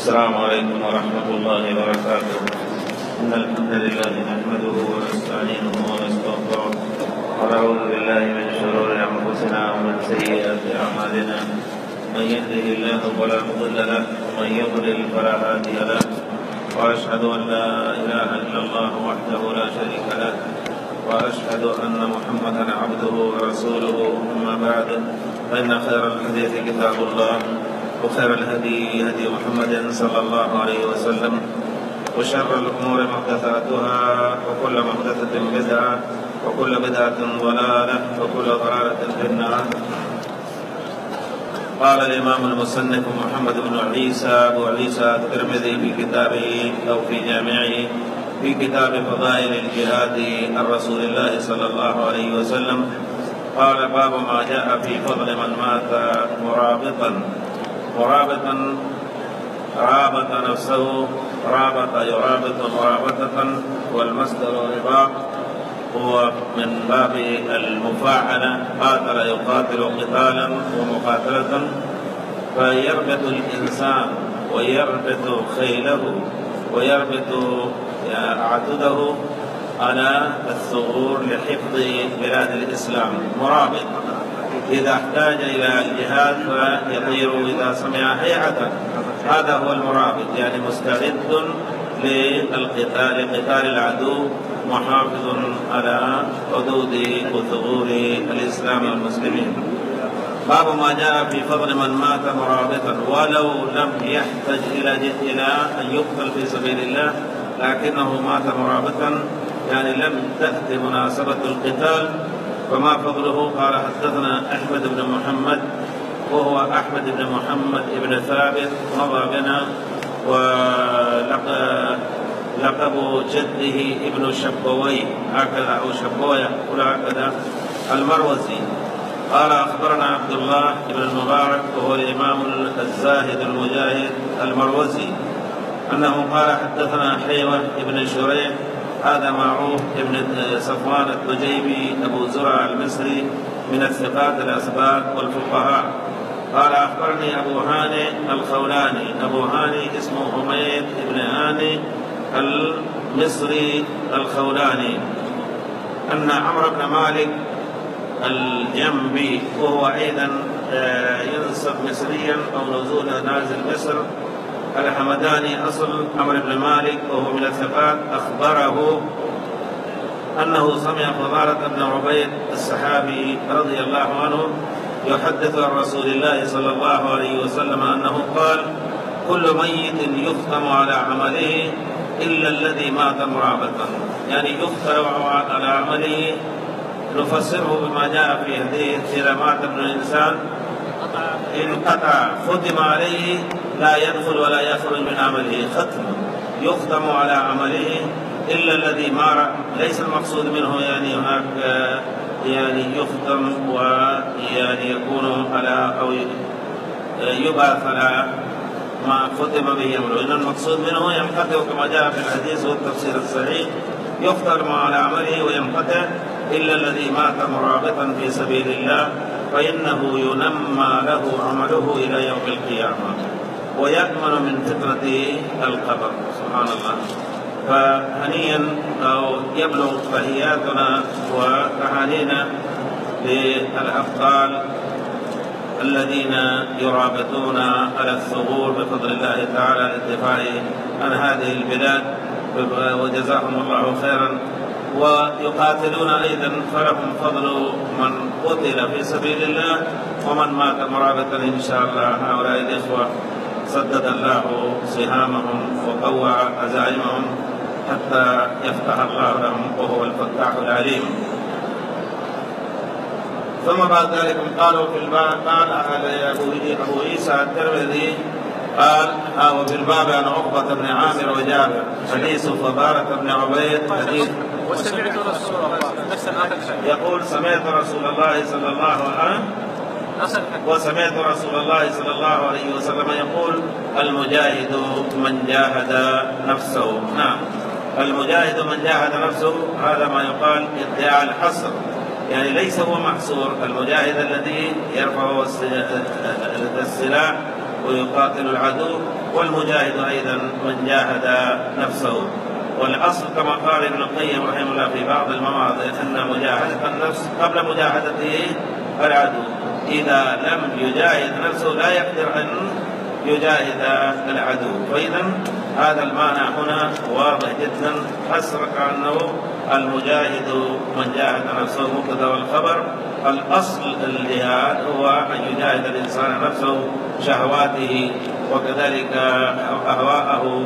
السلام عليكم ورحمة الله وبركاته. إن الحمد لله نحمده ونستعينه ونستغفره ونعوذ بالله من شرور أنفسنا ومن سيئات أعمالنا. من يهده الله فلا مضل له ومن يضلل فلا هادي له، وأشهد أن لا إله إلا الله وحده لا شريك له، وأشهد أن محمدا عبده ورسوله. أما بعد، فإن خير الحديث كتاب الله، وخير الهدي هدي محمد صلى الله عليه وسلم، وشر الأمور محدثاتها، وكل محدثة بدعة، وكل بدعة ضلالة، وكل ضلالة في النار. قال الإمام المصنف محمد بن عيسى أبو عيسى الترمذي في كتابه أو في جامعه في كتاب فضائل الجهاد عن رسول الله صلى الله عليه وسلم قال: باب ما جاء في فضل من مات مرابطا. رابط نفسه، رابط يرابط مرابطة، والمصدر رباط هو من باب المفاعلة، قاتل يقاتل قتالا ومقاتلة، فيربط الإنسان ويربط خيله ويربط عدده على الثغور لحفظ بلاد الإسلام. مرابط إذا احتاج إلى الجهاد فيطير إذا سمع هيعة، هذا هو المرابط، يعني مستعد للقتال، قتال العدو، محافظ على حدود وثغور الإسلام والمسلمين. باب ما جاء في فضل من مات مرابطا ولو لم يحتج إلى أن يقتل في سبيل الله، لكنه مات مرابطا، يعني لم تأتي مناسبة القتال، فما فضله؟ قال: حدثنا أحمد بن محمد، وهو أحمد بن محمد بن ثابت، مضى بنا، ولقب جده ابن شبوي، هكذا، أو شبوية هكذا، المروزي. قال: أخبرنا عبد الله بن المبارك، وهو الإمام الزاهد المجاهد المروزي، أنه قال: حدثنا حيوة بن شريح، هذا معروف ابن صفوان التجيبي أبو زرع المصري، من الثقات الأثبات والفقهاء. قال: أخبرني أبو هاني الخولاني. أبو هاني اسمه حميد بن هاني المصري الخولاني، أن عمرو بن مالك الجنبي، وهو أيضا ينسب مصريا أو نزول نازل مصر، الحمداني أصل عمرو بن مالك، وهو من الثقات، أخبره أنه سمع فضالة بن عبيد الصحابي رضي الله عنه يحدث عن رسول الله صلى الله عليه وسلم أنه قال: كل ميت يختم على عمله إلا الذي مات مرابطا. يعني يختم على عمله، نفسره بما جاء في حديث: إذا مات ابن الإنسان انقطع ختم عليه، لا يدخل ولا يخرج من عمله، ختم يختم على عمله إلا الذي مات. ليس المقصود منه يعني هناك يعني يختم ويعني يكون على أو يبعث على ما ختم به أمره، إن المقصود منه ينقطع كما جاء في الحديث والتفسير الصحيح، يختم على عمله وينقطع إلا الذي مات مرابطا في سبيل الله، فإنه ينمى له عمله إلى يوم القيامة ويأمن من فتنة القبر. سبحان الله. فهنيئا أو يبلغ تحياتنا وتهانينا للأبطال الذين يرابطون على الثغور بفضل الله تعالى للدفاع عن هذه البلاد، وجزاهم الله خيرا. ويقاتلون أيضا، فلهم فضل من قتل في سبيل الله ومن مات مرابطا إن شاء الله. هؤلاء الإخوة سدد الله سهامهم وقوى عزائمهم حتى يفتح الله لهم، وهو الفتاح العليم. ثم بعد ذلك قالوا في الباب، قال أبو عيسى الترمذي قال: وفي الباب عن عقبة بن عامر وجابر حديث فضالة بن عبيد حديث. وسمعت رسول الله نفس يقول: سمعت رسول الله صلى الله عليه وسمعت رسول الله صلى الله عليه وسلم يقول: المجاهد من جاهد نفسه. نعم، المجاهد من جاهد نفسه، هذا ما يقال ادعاء الحصر، يعني ليس هو محصور. المجاهد الذي يرفع السلاح ويقاتل العدو والمجاهد أيضا من جاهد نفسه. والأصل كما قال ابن القيم رحمه الله في بعض المواضع أن مجاهدة النفس قبل مجاهدته العدو، إذا لم يجاهد نفسه لا يقدر أن يجاهد العدو. فإذا هذا المعنى هنا واضح جدا، حسرك أنه المجاهد من جاهد نفسه مبتدأ والخبر. الأصل الجهاد هو أن يجاهد الإنسان نفسه شهواته وكذلك أهواءه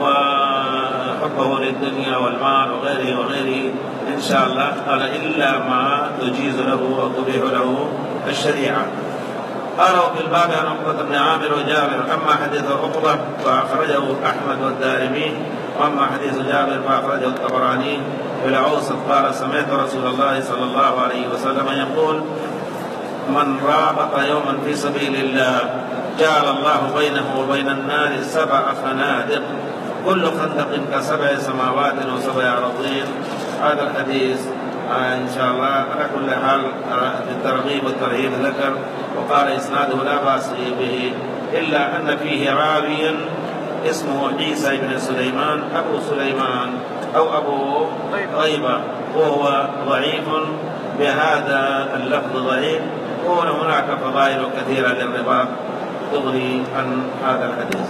وحبه للدنيا والمال وغيره وغيره إن شاء الله، قال إلا ما تجيز له وتبيح له الشريعة. قالوا في الباب عن عقبة بن عامر وجابر. أما حديث عقبة فأخرجه أحمد والدارمي، وأما حديث جابر فأخرجه الطبراني في الأوسط. قال سمعت رسول الله صلى الله عليه وسلم يقول: من رابط يوما في سبيل الله جعل الله بينه وبين النار 7 خنادق كل خندق ك7 سماوات و7 أراضين. هذا الحديث إن شاء الله على كل حال في الترغيب والترهيب ذكر، وقال إسناده لا بأس به، إلا أن فيه راويا اسمه عيسى بن سليمان أبو سليمان أو أبو غيبة، وهو ضعيف بهذا اللفظ ضعيف، وهناك فضائل كثيرة للرباط تغني عن هذا الحديث.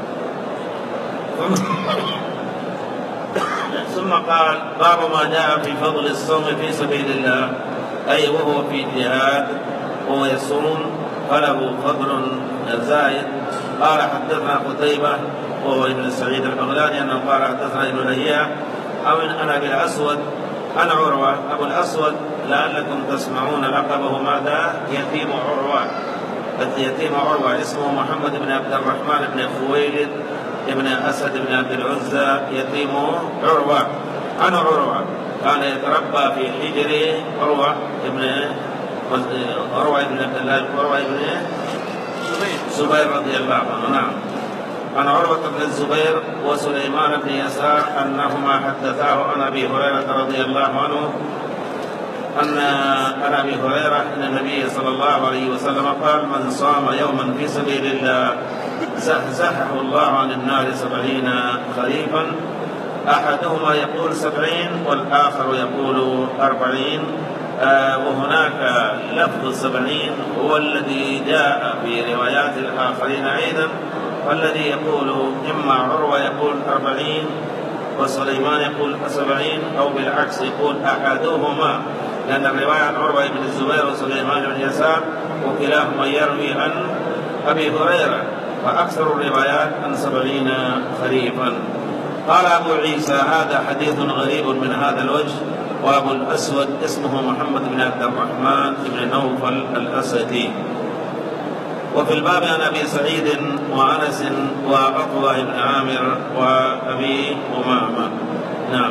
ثم قال: باب ما جاء في فضل الصوم في سبيل الله، أي وهو في جهاد وهو يصوم فله فضل زائد. قال: حدثنا قتيبة وهو ابن سعيد البغلاني أنه قال: حدثنا ابن لهيعة عن أبي الأسود عن عروة. أبو الأسود لعلكم تسمعون لقبه ماذا؟ يتيم عروة. يتيم عروة اسمه محمد بن عبد الرحمن بن خويلد ابن أسد بن عبد العزى يتيم عروة. عن عروة كان يتربى في حجر عروة ابن عبد الله عروة ابن زبير رضي الله عنه. نعم. عن عروة بن الزبير وسليمان بن يسار أنهما حدثاه عن أبي هريرة رضي الله عنه أن أبي هريرة أن النبي صلى الله عليه وسلم قال: من صام يوما في سبيل الله زحزحه الله عن النار 70 خريفا. أحدهما يقول 70 والآخر يقول 40. وهناك لفظ 70 هو الذي جاء في روايات الآخرين أيضا، والذي يقول إما عروة يقول 40 وسليمان يقول 70، أو بالعكس يقول أحدهما، لأن الرواية عن عروة بن الزبير وسليمان بن يسار وكلاهما يروي عن أبي هريرة، فأكثر الروايات عن 70 خريفا. قال أبو عيسى: هذا حديث غريب من هذا الوجه. وأبو الأسود اسمه محمد بن عبد الرحمن بن نوفل الأسدي. وفي الباب عن أبي سعيد وأنس وعقبة بن عامر وأبي أمامة. نعم.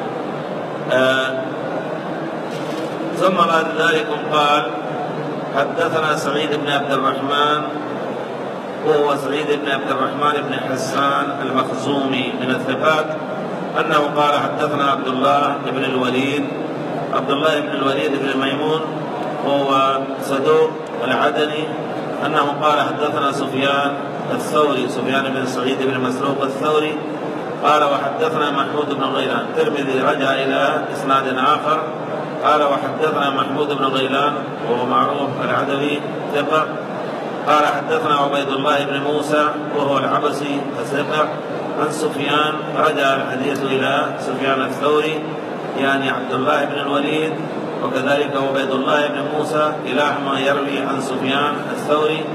ثم بعد ذلك قال: حدثنا سعيد بن عبد الرحمن وهو سعيد بن عبد الرحمن بن حسان المخزومي من الثقات، أنه قال: حدثنا عبد الله بن الوليد بن ميمون وهو صدوق العدني، أنه قال: حدثنا سفيان الثوري سفيان بن سعيد بن مسروق الثوري قال: وحدثنا محمود بن غيلان. الترمذي رجع إلى إسناد آخر قال: وحدثنا محمود بن غيلان وهو معروف العدوي ثقة. قال: حدثنا عبيد الله بن موسى وهو العبسي الثقة عن سفيان. رجع الحديث إلى سفيان الثوري يعني عبد الله بن الوليد وكذلك عبيد الله بن موسى كلاهما يروي عن سفيان الثوري.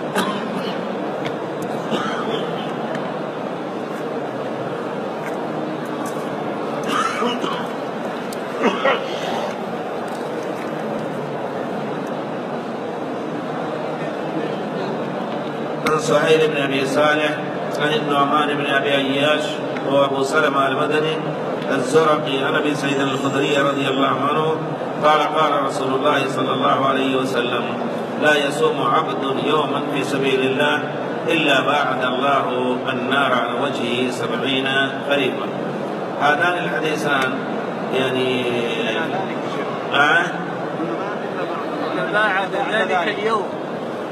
عن سهيل بن أبي صالح عن النعمان بن أبي أياش وهو أبو سلمة المدني الزرقي عن أبي سعيد الخدري رضي الله عنه قال: قال رسول الله صلى الله عليه وسلم: لا يصوم عبد يوما في سبيل الله إلا باعد الله النار عن وجهه 70 خريفا. هذان الحديثان يعني باعد ذلك اليوم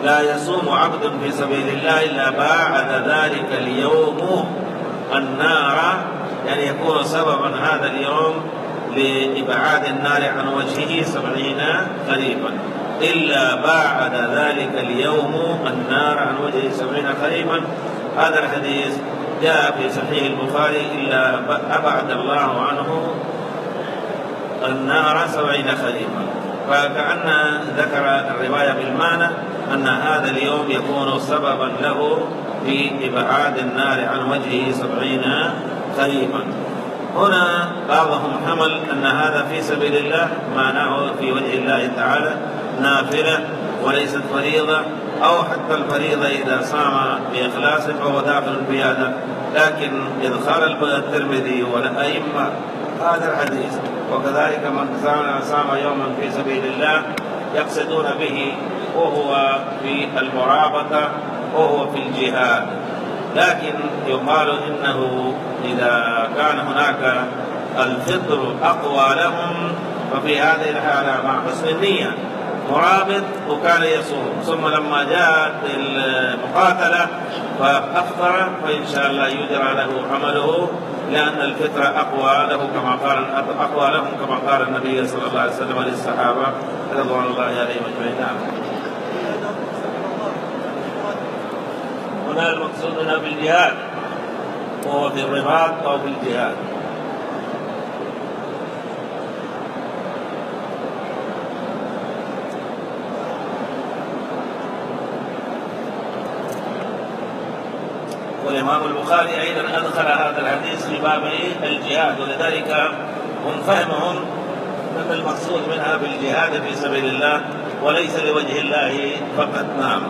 لا يصوم عبد في سبيل الله إلا باعد ذلك اليوم النار، يعني يكون سببا هذا اليوم لإبعاد النار عن وجهه 70 خريفا. إلا باعد ذلك اليوم النار عن وجهه 70 خريفا. هذا الحديث جاء في صحيح البخاري: إلا أبعد الله عنه النار 70 خريفا. فكأن ذكر الرواية بالمعنى أن هذا اليوم يكون سببا له في إبعاد النار عن وجهه 70 خريفا. هنا بعضهم حمل أن هذا في سبيل الله، معناه في وجه الله تعالى نافلة وليست فريضة، أو حتى الفريضة إذا صام بإخلاص فهو داخل في هذا. لكن إدخال الترمذي والأئمة هذا الحديث، وكذلك من صام يوما في سبيل الله يقصدون به وهو في المرابطة وهو في الجهاد. لكن يقال إنه إذا كان هناك الفطر أقوى لهم ففي هذه الحالة مع حسن النية مرابط وكان يصوم، ثم لما جاءت المقاتلة فأفطر، فإن شاء الله يجرى له عمله، لأن الفطرة أقوى له أقوى لهم كما قال النبي صلى الله عليه وسلم للصحابة رضوان الله عليهم أجمعين. هنا المقصود هنا بالجهاد، وهو في الرباط أو في الجهاد. والإمام البخاري أيضا أدخل هذا الحديث في باب الجهاد، ولذلك هم فهمهم أن المقصود منها بالجهاد في سبيل الله وليس لوجه الله فقط. نعم.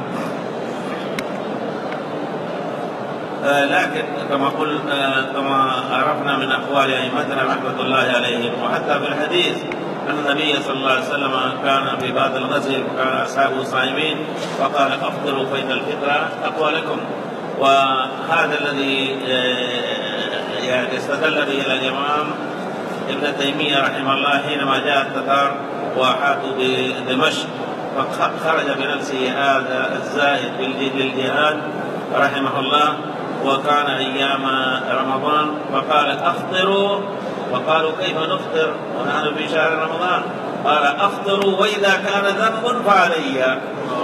لكن كما عرفنا من أقوال أئمتنا رحمة الله عليهم، وحتى في الحديث أن النبي صلى الله عليه وسلم كان في بعض الغزو وكان أصحابه صائمين فقال: أفطروا فإن الفطرة أقوى لكم. وهذا الذي يعني استدل به الإمام ابن تيمية رحمه الله حينما جاء التتار وحاطوا بدمشق فخرج بنفسه هذا الزاهد للجهاد رحمه الله، وكان أيام رمضان فقال: أفطروا. وقالوا: كيف نفطر ونحن في شهر رمضان؟ قال: أفطروا وإذا كان ذنب فعلي.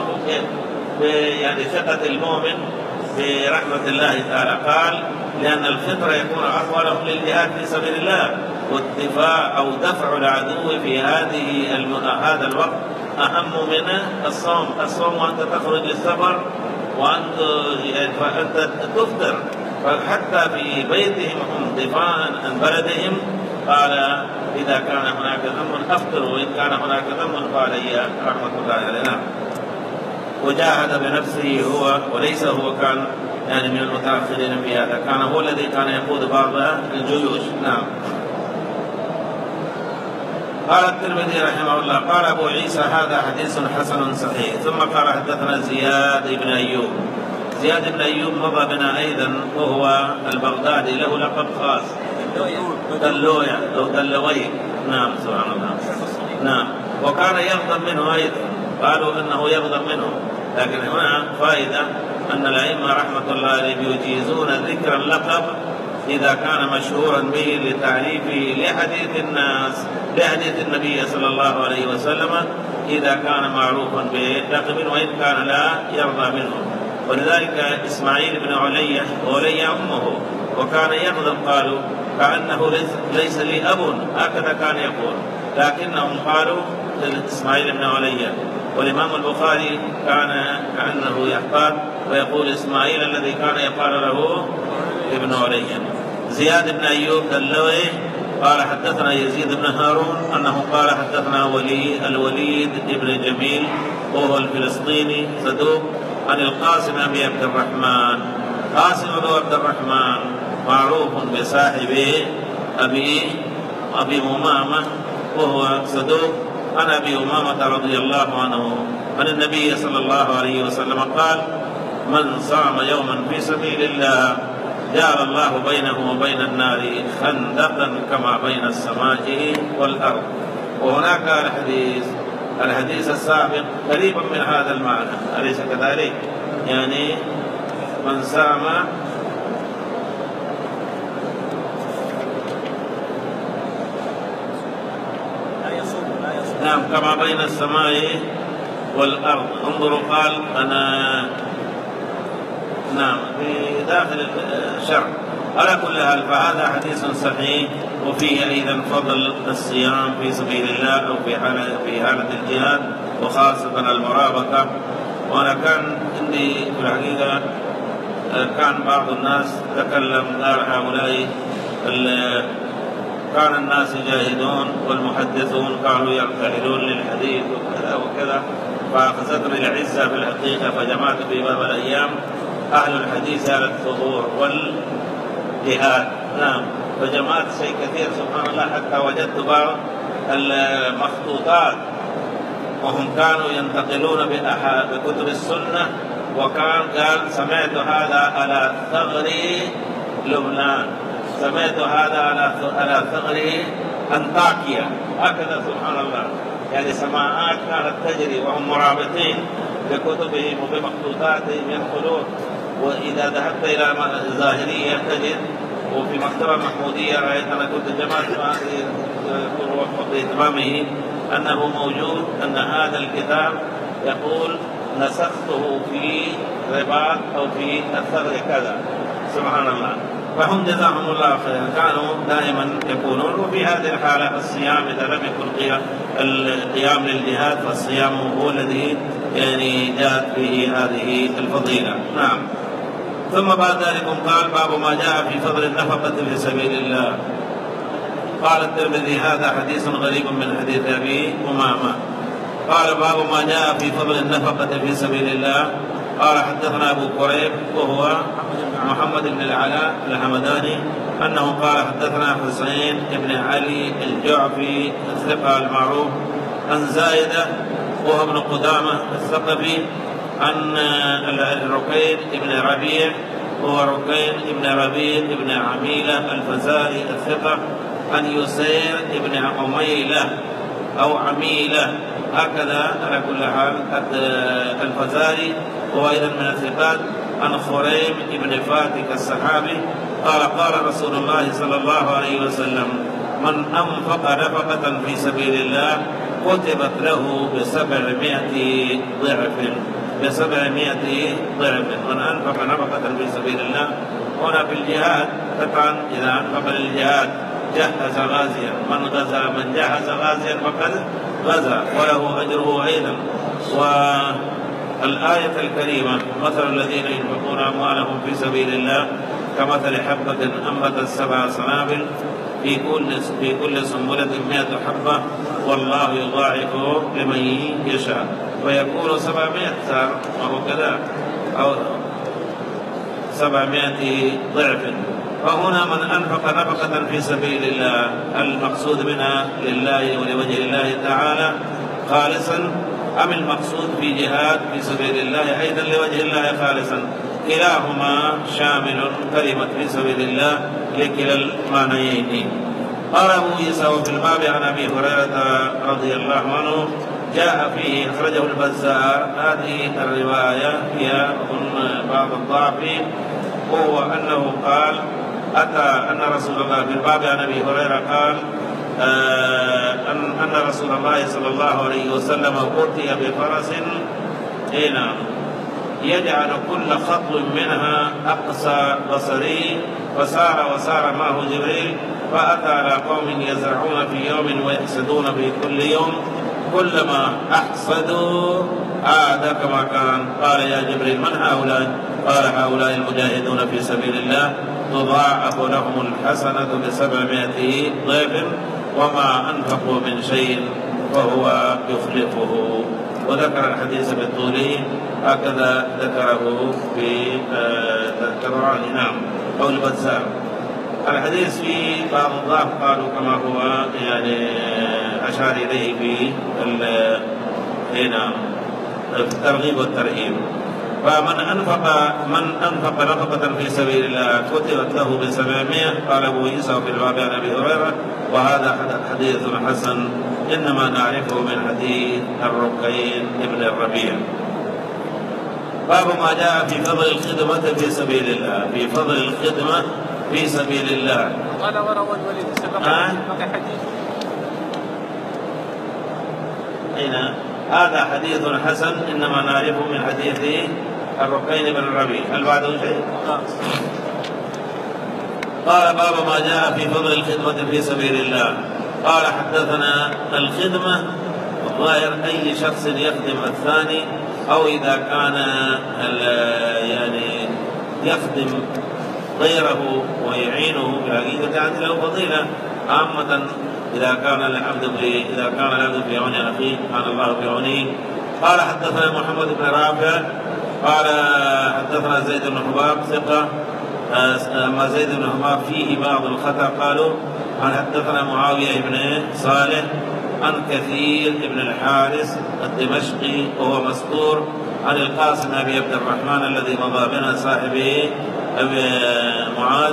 يعني ثقة المؤمن برحمة الله تعالى. قال: لأن الفطر يكون أقوى لهم للجهاد في سبيل الله، والدفاع أو دفع العدو في هذا الوقت أهم من الصوم. الصوم وأنت تخرج للسفر فأنت تفطر، فحتى في بيتهم هم دفاعا عن بلدهم قال: إذا كان هناك ذنب أفطروا وإن كان هناك ذنب فعلي رحمة الله علينا. وجاهد بنفسه هو، وليس هو كان يعني من المتأخرين في هذا، كان هو الذي كان يقود بعض الجيوش. نعم. قال الترمذي رحمه الله: قال أبو عيسى هذا حديث حسن صحيح. ثم قال: حدثنا زياد بن أيوب. زياد بن أيوب مضى بنا أيضا، وهو البغدادي، له لقب خاص دلوية أو دلوي. نعم سبحان الله. نعم. وكان يغضب منه أيضا، قالوا أنه يغضب منه. لكن هنا فائدة أن الأئمة رحمة الله عليهم يجيزون ذكر اللقب إذا كان مشهورا به لتعريفه لحديث الناس، لحديث النبي صلى الله عليه وسلم، إذا كان معروفا بلقب وإن كان لا يرضى منه. ولذلك إسماعيل بن علي أمه، وكان يغضب، قالوا: كأنه ليس لي أب، هكذا كان يقول، لكنهم قالوا إسماعيل بن علي. والإمام البخاري كان كأنه يحتاط ويقول إسماعيل الذي كان يقال له ابن علي. زياد بن أيوب دلوي قال: حدثنا يزيد بن هارون أنه قال: حدثنا الوليد بن جميل وهو الفلسطيني صدوق، عن القاسم أبي عبد الرحمن. قاسم أبو عبد الرحمن معروف بصاحب أبي أمامة وهو صدوق، عن أبي أمامة رضي الله عنه عن النبي صلى الله عليه وسلم قال: من صام يوما في سبيل الله جعل الله بينه وبين النار خندقا كما بين السماء والأرض. وهناك الحديث الحديث السابق قريبا من هذا المعنى، أليس كذلك؟ يعني من سام نعم كما بين السماء والأرض. انظروا قال أنا نعم في داخل الشرع. على كل حال فهذا حديث صحيح، وفيه أيضا فضل الصيام في سبيل الله أو في حالة الجهاد وخاصة المرابطة. وأنا كان عندي في الحقيقة كان بعض الناس تكلم قال هؤلاء كان الناس يجاهدون والمحدثون كانوا يرتحلون للحديث وكذا وكذا، فأخذتني العزة في الحقيقة فجمعت في باب الأيام أهل الحديث على الثغور والجهاد. نعم فجمعت شيء كثير سبحان الله، حتى وجدت بعض المخطوطات وهم كانوا ينتقلون بكتب السنة، وكان قال سمعت هذا على ثغر لبنان، سمعت هذا على ثغر أنطاكيا، هكذا سبحان الله. يعني سماعات كانت تجري وهم مرابطين بكتبهم وبمخطوطاتهم يدخلون. وإذا ذهبت إلى الظاهرية تجد، وفي مكتبة محمودية رأيت أنا كنت جمعت وفق إتمامه أنه موجود أن هذا الكتاب يقول نسخته في رباط أو في الثغر كذا، سبحان الله. فهم جزاهم الله خيرا كانوا دائما يقولون. وفي هذه الحالة الصيام إذا لم يكن القيام للجهاد فالصيام هو الذي يعني جاءت به هذه الفضيلة. نعم. ثم بعد ذلك قال باب ما جاء في فضل النفقة في سبيل الله. قال الترمذي هذا حديث غريب من حديث أبي أمامة. قال باب ما جاء في فضل النفقة في سبيل الله. قال حدثنا أبو كريب وهو محمد بن العلاء الحمداني أنه قال حدثنا حسين بن علي الجعفي الثقة المعروف عن زايدة وهو ابن قدامة الثقفي عن الركين بن ربيع وهو ركين بن ربيع بن عميلة الفزاري الثقة عن يسير بن عميلة أو عميلة هكذا على كل حال الفزاري وهو أيضا من الثقات عن خريم بن فاتك الصحابي قال قال رسول الله صلى الله عليه وسلم من أنفق نفقة في سبيل الله كتبت له ب700 ضعف من أنفق نفقة في سبيل الله. هنا في الجهاد طبعا إذا أنفق للجهاد جهز غازيا من جهز غازيا فقد غزا وله أجره أيضا. والآية الكريمة مثل الذين ينفقون أموالهم في سبيل الله كمثل حبة أنبتت 7 سنابل في كل سنبلة 100 حبة والله يضاعف لمن يشاء ويكون 700 صار وهو كذا أو 700 ضعف. فهنا من أنفق نفقة في سبيل الله المقصود منها لله ولوجه الله تعالى خالصا أم المقصود في جهاد في سبيل الله أيضا لوجه الله خالصا؟ كلاهما شامل كلمة في سبيل الله لكلا المعنيين. قال أبو عيسى وفي الباب عن أبي هريرة رضي الله عنه جاء فيه أخرجه البزار. هذه الرواية هي بعض الضعف وهو أنه قال أتى أن رسول الله في الباب عن أبي هريرة قال أن رسول الله صلى الله عليه وسلم أتي بفرس هنا يجعل كل خطو منها أقصى بصري وسار معه جبريل فأتى على قوم يزرعون في يوم ويحسدون في كل يوم كلما أحصدوا عاد كما كان. قال يا جبريل من هؤلاء؟ قال هؤلاء المجاهدون في سبيل الله تضاعف لهم الحسنة ب700 ضعف وما أنفقوا من شيء فهو يخلفه. وذكر الحديث بالطولي هكذا ذكره في الطبراني نعم أو البزار. الحديث في بعض الضعف قالوا كما هو يعني أشار إليه في هنا الترغيب والترهيب. من أنفق نفقة في سبيل الله كتبت له ب700. قال أبو عيسى في الباب عن أبي هريرة وهذا حديث حسن إنما نعرفه من حديث الرقين ابن الربيع. باب ما جاء في فضل الخدمة في سبيل الله. في فضل الخدمة في سبيل الله. قال وروى الوليد سبق حديث. أين هذا حديث حسن إنما نعرفه من حديث الرقين بن الربيع. هل بعده شيء؟ قال باب ما جاء في فضل الخدمة في سبيل الله. قال حدثنا الخدمة الظاهر أي شخص يخدم الثاني أو إذا كان يعني يخدم غيره ويعينه بالحقيقة هذه له فضيلة عامة. إذا كان العبد في عون أخيه كان الله في عونه. قال حدثنا محمد بن رافع قال حدثنا زيد بن حباب ثقة. أما زيد بن حباب فيه بعض الخطأ. قالوا عن حدثنا معاوية بن صالح عن كثير بن الحارث الدمشقي وهو مستور عن القاسم أبي عبد الرحمن الذي مضى بنا صاحب أبي معاذ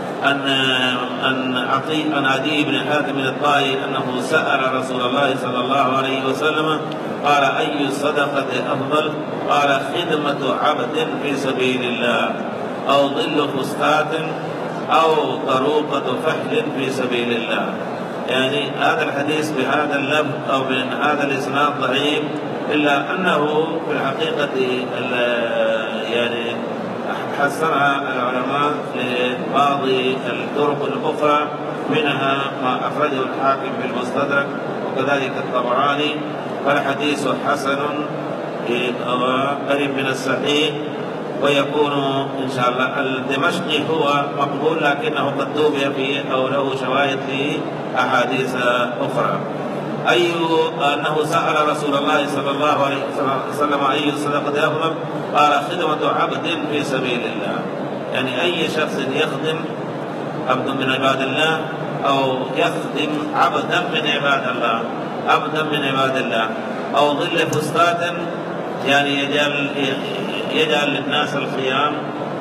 عن عدي بن حاتم الطائي أنه سأل رسول الله صلى الله عليه وسلم قال أي الصدقة أفضل؟ قال خدمة عبد في سبيل الله أو ظل فسطاط أو طروقة فحل في سبيل الله. يعني هذا الحديث بهذا اللفظ أو من هذا الإسناد ضعيف إلا أنه في الحقيقة يعني حسنها العلماء لبعض الطرق الأخرى منها ما أخرجه الحاكم في المستدرك وكذلك الطبراني. فالحديث حسن قريب من الصحيح ويكون إن شاء الله. الدمشقي هو مقبول لكنه قد توبي فيه أو له شواهد في أحاديث أخرى. أنه سأل رسول الله صلى الله عليه وسلم أي الصدقة أفضل؟ قال خدمة عبد في سبيل الله. يعني أي شخص يخدم عبد من عباد الله أو يخدم عبدا من عباد الله أو ظل فسطاط يعني يجعل للناس الخيام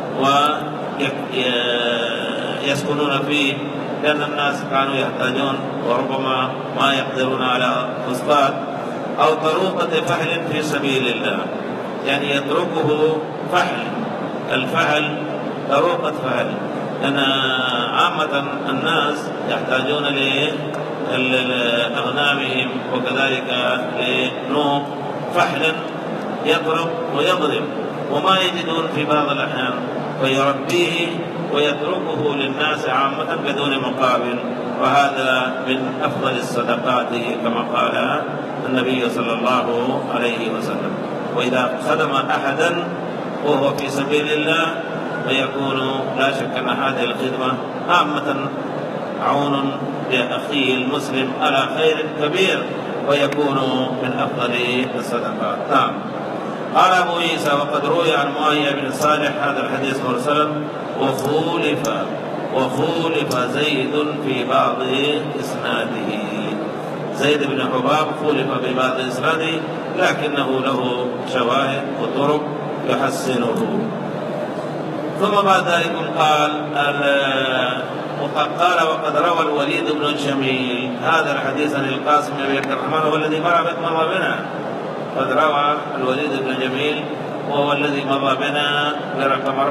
ويسكنون فيه لأن الناس كانوا يحتاجون وربما ما يقدرون على فسطاط أو طروقة فحل في سبيل الله. يعني يتركه فحل. الفحل طروقة فحل لأن عامة الناس يحتاجون لأغنامهم وكذلك لنوق فحلا يضرب ويضرب وما يجدون في بعض الأحيان فيربيه ويتركه للناس عامة بدون مقابل. وهذا من أفضل الصدقات كما قال النبي صلى الله عليه وسلم. وإذا خدم أحدا وهو في سبيل الله فيكون لا شك أن هذه الخدمة عامة عون لأخيه المسلم على خير كبير ويكون من أفضل الصدقات. نعم. قال أبو عيسى وقد روي عن معاوية بن صالح هذا الحديث مرسلا وخولف زيد في بعض إسناده. زيد بن حباب خولف في بعض إسناده لكنه له شواهد وطرق يحسنه. ثم بعد ذلك قال وقد روى الوليد بن الجميل هذا الحديث عن القاسم بن عبد الرحمن والذي مر بنا. قد روى الوليد بن جميل وهو الذي مضى بنا برقم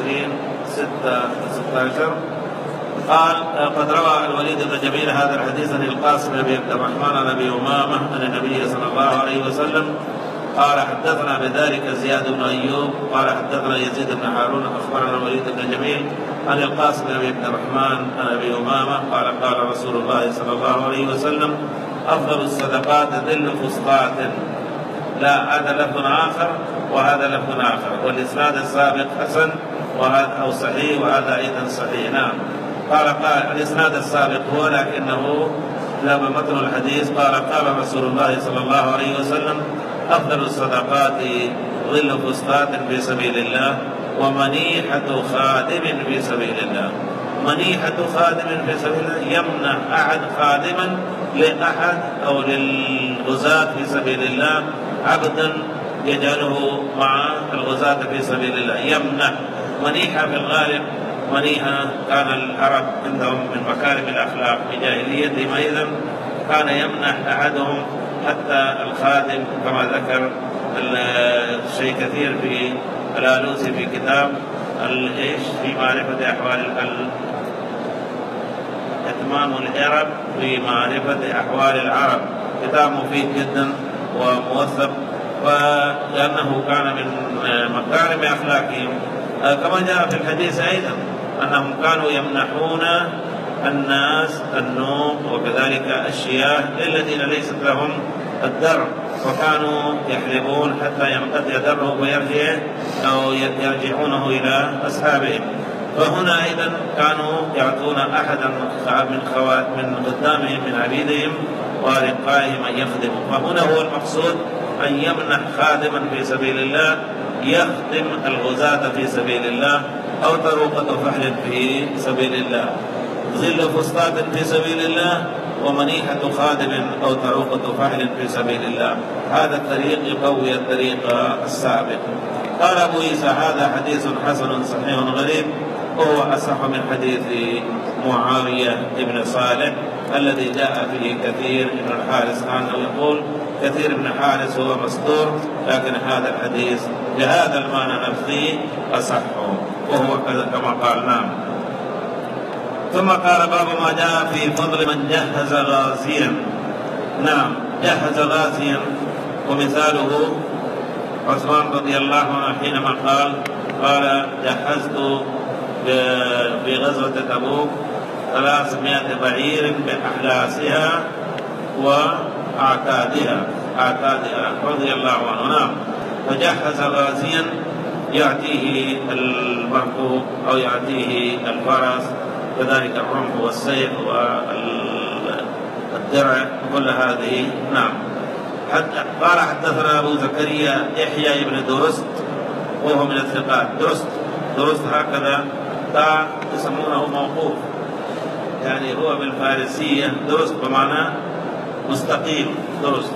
24/6/16. قال قد روى الوليد بن جميل هذا الحديث عن القاسم بن عبد الرحمن عن ابي امامه عن النبي صلى الله عليه وسلم قال حدثنا بذلك زياد بن ايوب قال حدثنا يزيد بن هارون اخبرنا الوليد بن جميل عن القاسم بن عبد الرحمن عن ابي امامه قال قال رسول الله صلى الله عليه وسلم افضل الصدقات ظل فسطاط. لا هذا لفظ آخر وهذا لفظ آخر والإسناد السابق حسن وهذا أو صحيح وهذا أيضا صحيح. نعم. قال الإسناد السابق هو لكنه لا متن الحديث قال رسول الله صلى الله عليه وسلم أفضل الصدقات ظل فسطاط في سبيل الله ومنيحة خادم في سبيل الله. منيحة خادم في سبيل الله يمنع أحد خادما لأحد أو للغزاة في سبيل الله عبدا يجعله مع الغزاة في سبيل الله. يمنح منيحة في الغالب، منيحة كان العرب عندهم من مكارم الأخلاق في جاهليتهم أيضا، كان يمنح أحدهم حتى الخادم كما ذكر الشيء كثير في الآلوسي في كتاب في معرفة أحوال إتمام العرب في معرفة أحوال العرب، كتاب مفيد جدا وموثق، لأنه كان من مكارم أخلاقهم. كما جاء في الحديث أيضا أنهم كانوا يمنحون الناس النوم وكذلك الشياه للذين ليست لهم الدر، وكانوا يحلبون حتى قد يدره ويرجع أو يرجعونه إلى أصحابهم. فهنا أيضا كانوا يعطون أحدا من قدامهم من عبيدهم ورقائهم أن يخدموا. فهنا هو المقصود أن يمنح خادما في سبيل الله يخدم الغزاة في سبيل الله، أو طروقة فحل في سبيل الله، ظل فسطاط في سبيل الله، ومنيحة خادم أو طروقة فحل في سبيل الله. هذا الطريق يقوي الطريق السابق. قال أبو عيسى هذا حديث حسن صحيح غريب، وهو أصح من حديث معاوية بن صالح الذي جاء فيه كثير بن الحارث، كان يقول كثير بن الحارث هو مستور، لكن هذا الحديث بهذا المعنى نفسه أصح، وهو كما قال. نعم. ثم قال باب ما جاء في فضل من جهز غازيا. نعم، جهز غازيا، ومثاله عثمان رضي الله عنه حينما قال جهزت في غزوة تبوك 300 بعير بأحلاسها وأعتادها رضي الله عنه. نعم، فجهز غازيا يأتيه المركوب أو يأتيه الفرس، كذلك الرمح والسيف والدرع، كل هذه. نعم. قال حدثنا أبو زكريا يحيى بن درست، وهو من الثقات. درست هكذا يسمونه موقوف، يعني هو بالفارسية درست بمعنى مستقيم درست،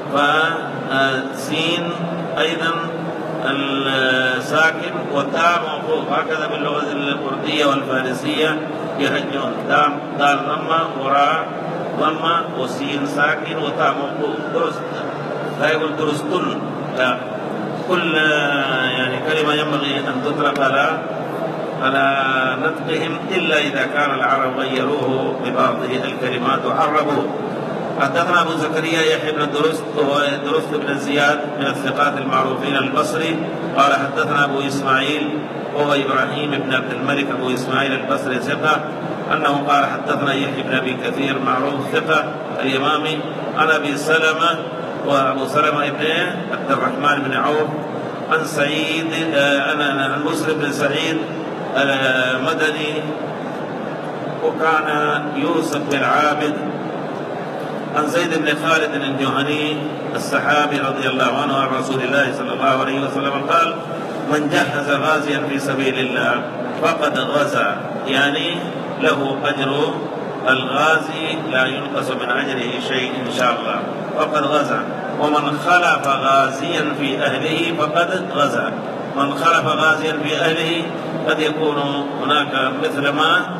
فسين أيضا الساكن والتاء موقوف، هكذا باللغة الكردية والفارسية يهجون دال ضمة وراء ضمة وسين ساكن وتاء موقوف. درست، لا يقول درستن، لا، كل يعني كلمة ينبغي أن تطلق على نطقهم إلا إذا كان العرب غيروه ببعض الكلمات وعربوه. حدثنا أبو زكريا يحيى بن درست، وهو درست بن زياد من الثقات المعروفين البصري. قال حدثنا أبو إسماعيل، وهو إبراهيم بن عبد الملك أبو إسماعيل البصري ثقة، أنه قال حدثنا يحيى بن أبي كثير معروف ثقة اليمامي عن أبي سلمة، وأبو سلمة بن عبد الرحمن بن عوف، عن سعيد عن مسلم بن سعيد المدني، وكان يوسف بن عابد، عن زيد بن خالد الجهني الصحابي رضي الله عنه عن رسول الله صلى الله عليه وسلم قال: من جهز غازيا في سبيل الله فقد غزا، يعني له أجر الغازي لا ينقص من أجره شيء إن شاء الله، فقد غزا. ومن خلف غازيا في أهله فقد غزا. من خلف غازيا في أهله قد يكون هناك مثل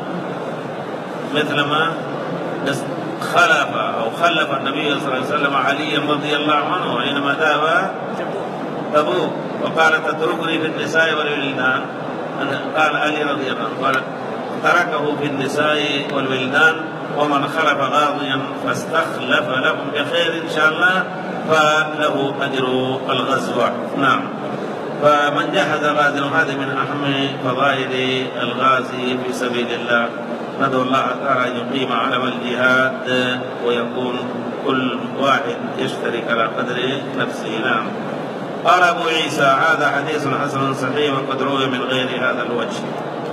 ما خلف أو خلف النبي صلى الله عليه وسلم علي رضي الله عنه حينما ذهب تبوك وقال: تتركني في النساء والولدان. قال علي رضي الله عنه، قال: تركه في النساء والولدان، ومن خلف غازيا فاستخلف لهم بخير إن شاء الله فله أجر الغزوة. نعم. فمن جهز غازيا، هذه من أهم فضائل الغازي في سبيل الله. ندعو الله تعالى أن يقيم علم الجهاد ويكون كل واحد يشترك على قدر نفسه. نعم. قال أبو عيسى: هذا حديث حسن صحيح وقد روي من غير هذا الوجه.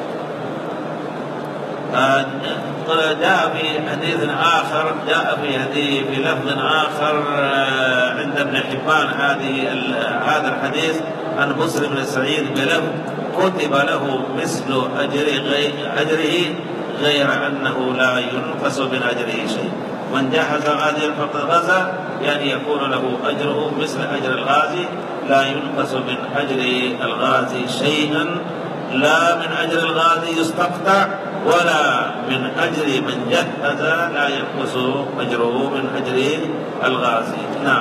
جاء في حديث آخر، في لفظ آخر عند ابن حبان هذا الحديث عن مسلم بن سعيد بلفظ: كتب له مثل أجره غير أنه لا ينقص من أجره شيء. من جهز غازيا فقد غزا، يعني يكون له أجره مثل أجر الغازي لا ينقص من أجر الغازي شيئا، لا من أجر الغازي يستقطع ولا من أجر من جهز لا ينقص أجره من أجر الغازي. نعم.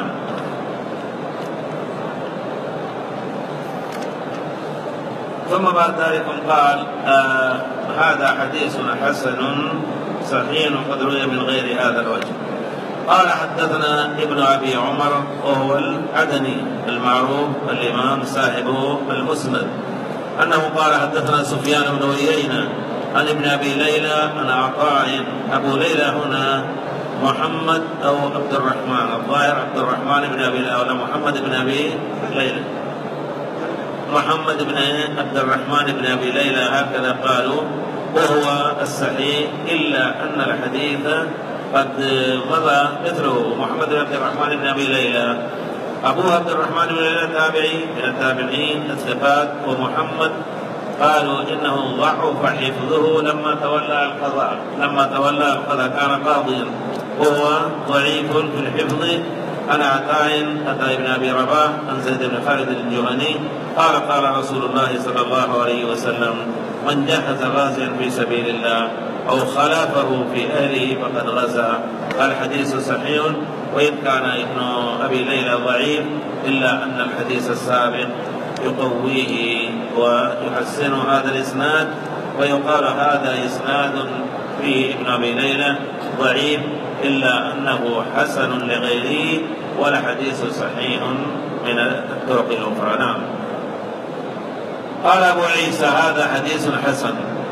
ثم بعد ذلك قال هذا حديث حسن صحيح قد روي من غير هذا الوجه. قال حدثنا ابن أبي عمر وهو العدني المعروف الإمام صاحب المسند أنه قال حدثنا سفيان بن عيينة عن ابن أبي ليلى عن عطاء. أبو ليلى هنا محمد أو عبد الرحمن، الظاهر عبد الرحمن بن أبي ليلى ولا محمد بن أبي ليلى، محمد بن عبد الرحمن بن أبي ليلى هكذا قالوا، وهو الصحيح إلا أن الحديث قد مضى مثله. محمد بن عبد الرحمن بن أبي ليلى أبوه عبد الرحمن بن ليلى تابعي من التابعين الثقات، ومحمد قالوا إنه ضعف حفظه لما تولى القضاء كان قاضيا وهو ضعيف في الحفظ. عن عطاء بن أبي رباح عن زيد بن خالد الجهني قال قال رسول الله صلى الله عليه وسلم من جهز غازيا في سبيل الله أو خلافه في أهله فقد غزا. الحديث صحيح وإن كان ابن أبي ليلى ضعيف إلا أن الحديث السابق يقويه ويحسن هذا الإسناد، ويقال هذا إسناد فيه ابن أبي ليلى ضعيف إلا أنه حسن لغيره، والحديث صحيح من الطرق الأخرى. نعم. قال أبو عيسى هذا حديث حسن.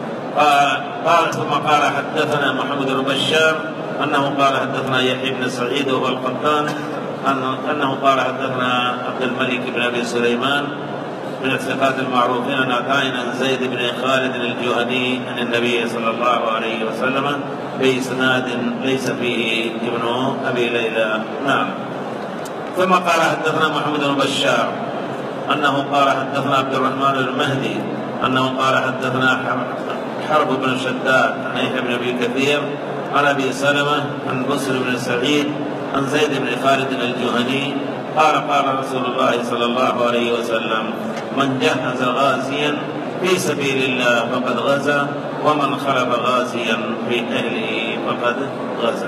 قال ثم قال حدثنا محمد بن بشار أنه قال حدثنا يحيى بن سعيد وهو القطان أنه قال حدثنا عبد الملك بن أبي سليمان من الثقات المعروفين عن عطاء عن زيد بن خالد الجهني عن النبي صلى الله عليه وسلم بإسناد ليس فيه ابن أبي ليلى. نعم. ثم قال حدثنا محمد بن بشار أنه قال حدثنا عبد الرحمن المهدي أنه قال حدثنا حرب بن شداد عن يحيى بن أبي كثير عن أبي سلمة عن بصر بن سعيد عن زيد بن خالد الجهني قال قال رسول الله صلى الله عليه وسلم من جهز غازيا في سبيل الله فقد غزا ومن خلف غازيا في أهله فقد غزا.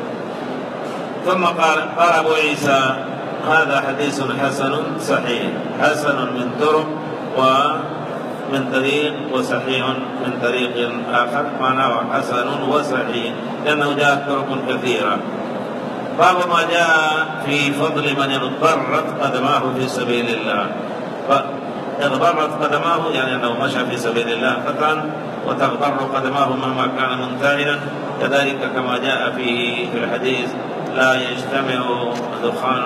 ثم قال أبو عيسى هذا حديث حسن صحيح، حسن من طرق ومن طريق وصحيح من طريق آخر، معناه حسن وصحيح لأنه جاءت طرق كثيرة. باب ما جاء في فضل من اغبرت قدماه في سبيل الله. اغبرت قدماه يعني أنه مشى في سبيل الله قطعا، وتغبر قدماه مهما كان منتهلا، كذلك كما جاء في الحديث لا يجتمع دخان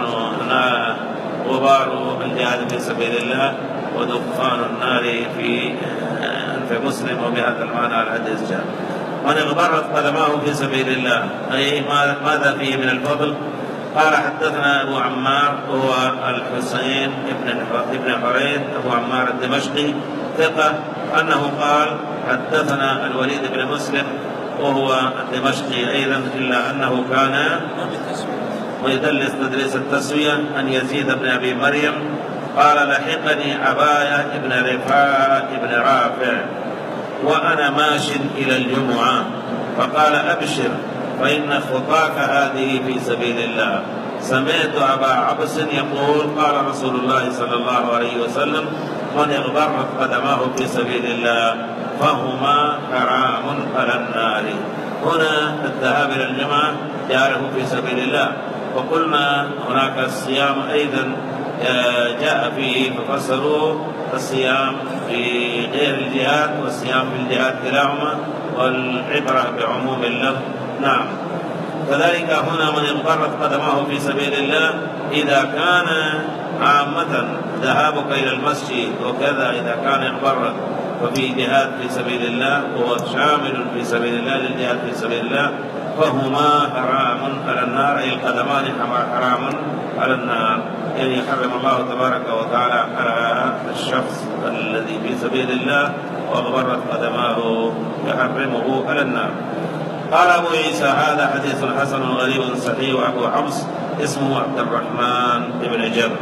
غبار الجهاد في سبيل الله ودخان النار في أنف مسلم، وبهذا المعنى الحديث جاء. من اغبرت قدماه في سبيل الله أي ماذا فيه من الفضل؟ قال حدثنا أبو عمار وهو الحسين ابن حريث أبو عمار الدمشقي ثقة أنه قال حدثنا الوليد بن مسلم وهو الدمشقي أيضا إلا أنه كان ويدلس تدريس التسوية عن يزيد بن أبي مريم قال لحقني عباية بن رفاعة بن رافع وأنا ماش إلى الجمعة فقال أبشر فإن خطاك هذه في سبيل الله. سمعت أبا عبس يقول قال رسول الله صلى الله عليه وسلم من اغبرت قدماه في سبيل الله فهما حرام على النار. هنا الذهاب إلى الجمعة جعله في سبيل الله، وقلنا هناك الصيام أيضا جاء فيه ففسروا الصيام في غير الجهاد والصيام في الجهاد كلاهما، والعبرة بعموم اللفظ. نعم. كذلك هنا من اغبرت قدماه في سبيل الله إذا كان عامة ذهابك إلى المسجد وكذا إذا كان اغبرت ففي جهاد في سبيل الله وهو شامل في سبيل الله للجهاد في سبيل الله فهما حرام على النار، أي القدمان حرام على النار، يعني يحرم الله تبارك وتعالى على الشخص الذي في سبيل الله واغبرت قدماه يحرمه على النار. قال أبو عيسى هذا حديث حسن غريب صحيح، وأبو حفص اسمه عبد الرحمن بن جبر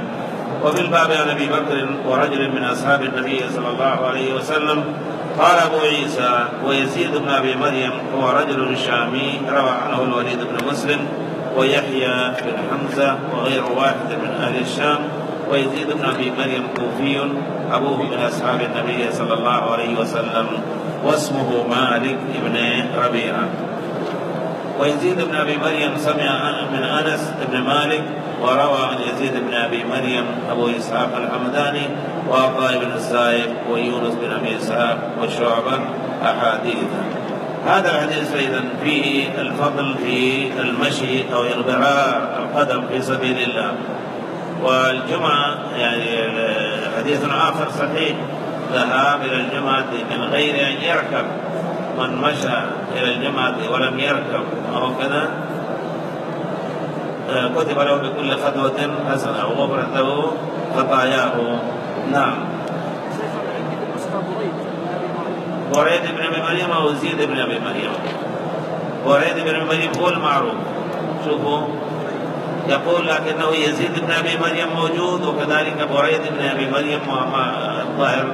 وفي الباب عن أبي بكر ورجل من أصحاب النبي صلى الله عليه وسلم. قال أبو عيسى: ويزيد بن أبي مريم هو رجل شامي روى عنه الوليد بن مسلم ويحيى بن حمزة وغير واحد من أهل الشام. ويزيد بن أبي مريم كوفي أبوه من أصحاب النبي صلى الله عليه وسلم واسمه مالك بن ربيعة. ويزيد بن أبي مريم سمع من أنس بن مالك وروى عن يزيد بن أبي مريم أبو إسحاق الحمداني وعطاء بن السائب ويونس بن أبي إسحاق وشعبة أحاديث. هذا الحديث أيضا فيه الفضل في المشي أو إغبراء القدم في سبيل الله. والجمعة يعني حديث آخر صحيح: ذهاب إلى الجمعة من غير أن يركب، من مشى إلى الجمعة ولم يركب أو كذا كتب له بكل خطوة حسنة وغفرت له خطاياه. نعم. بريد بن أبي مريم أو يزيد بن أبي مريم. بريد بن أبي مريم هو المعروف، شوفوا يقول لكنه يزيد بن أبي مريم موجود، وكذلك بريد بن أبي مريم الظاهر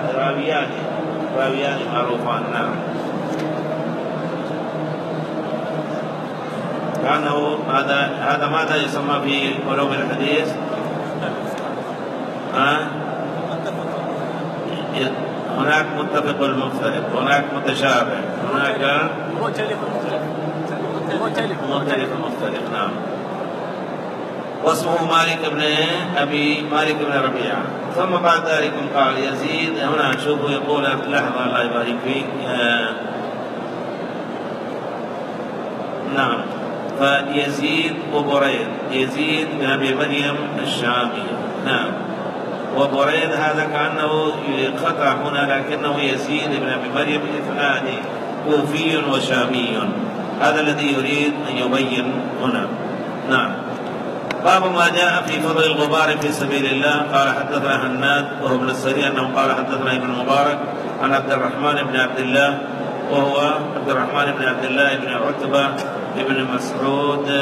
راويان معروفان. نعم. كأنه هذا ماذا يسمى في علوم الحديث؟ هناك متفق والمختلف، هناك متشابه، هناك مختلف. نعم. واسمه مالك بن ربيعة. ثم بعد ذلك قال يزيد، هنا شوفوا يقول لحظة الله يبارك فيك. نعم. فيزيد وبريد، يزيد بن أبي مريم الشامي. نعم. وبريد هذا كأنه قطع هنا، لكنه يزيد بن أبي مريم اثنان، كوفي وشامي. هذا الذي يريد أن يبين هنا. نعم. باب ما جاء في فضل الغبار في سبيل الله. قال حدثنا هناد وهو ابن السري أنه قال حدثنا ابن المبارك عن عبد الرحمن بن عبد الله، وهو عبد الرحمن بن عبد الله بن عتبة بن مسعود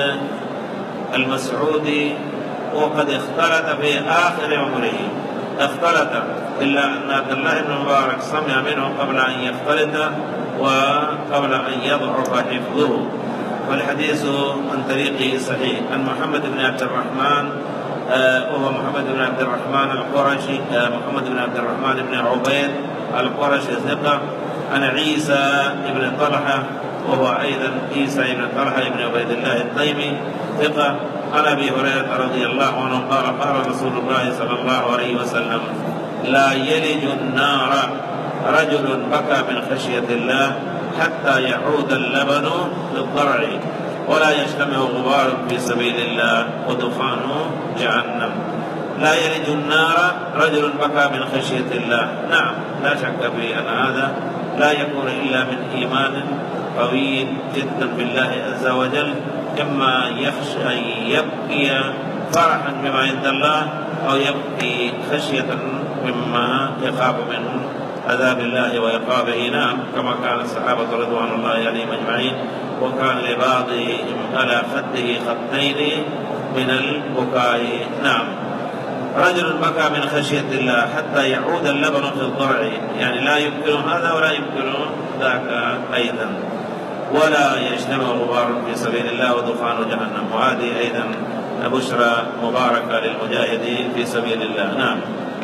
المسعودي، وقد اختلط في آخر عمره، اختلط، إلا أن عبد الله بن المبارك سمع منه قبل أن يختلط وقبل أن يضعف حفظه، والحديث من طريقه صحيح. عن محمد بن عبد الرحمن وهو محمد بن عبد الرحمن القرشي، محمد بن عبد الرحمن بن عبيد القرشي ثقة. عن عيسى بن طلحة وهو أيضا عيسى بن طلحة بن عبيد الله التيمي ثقة. عن أبي هريرة رضي الله عنه قال قال رسول الله صلى الله عليه وسلم: لا يلج النار رجل بكى من خشية الله حتى يعود اللبن للضرع ولا يجتمع غبار في سبيل الله ودخان جهنم. لا يلج النار رجل بكى من خشية الله. نعم، لا شك في أن هذا لا يكون إلا من إيمان قوي جدا بالله عز وجل، إما يخشى أن يبكي فرحا بما عند الله أو يبكي خشية مما يخاف من عذاب الله وعقابه. نعم، كما كان الصحابة رضوان الله عليهم أجمعين، وكان لبعضهم على خده خطين من البكاء. نعم. رجل بكى من خشية الله حتى يعود اللبن في الضرع، يعني لا يمكن هذا ولا يمكن ذاك أيضا، ولا يجتمع غبار في سبيل الله ودخان جهنم. وهذه أيضا بشرى مباركة للمجاهدين في سبيل الله. نعم.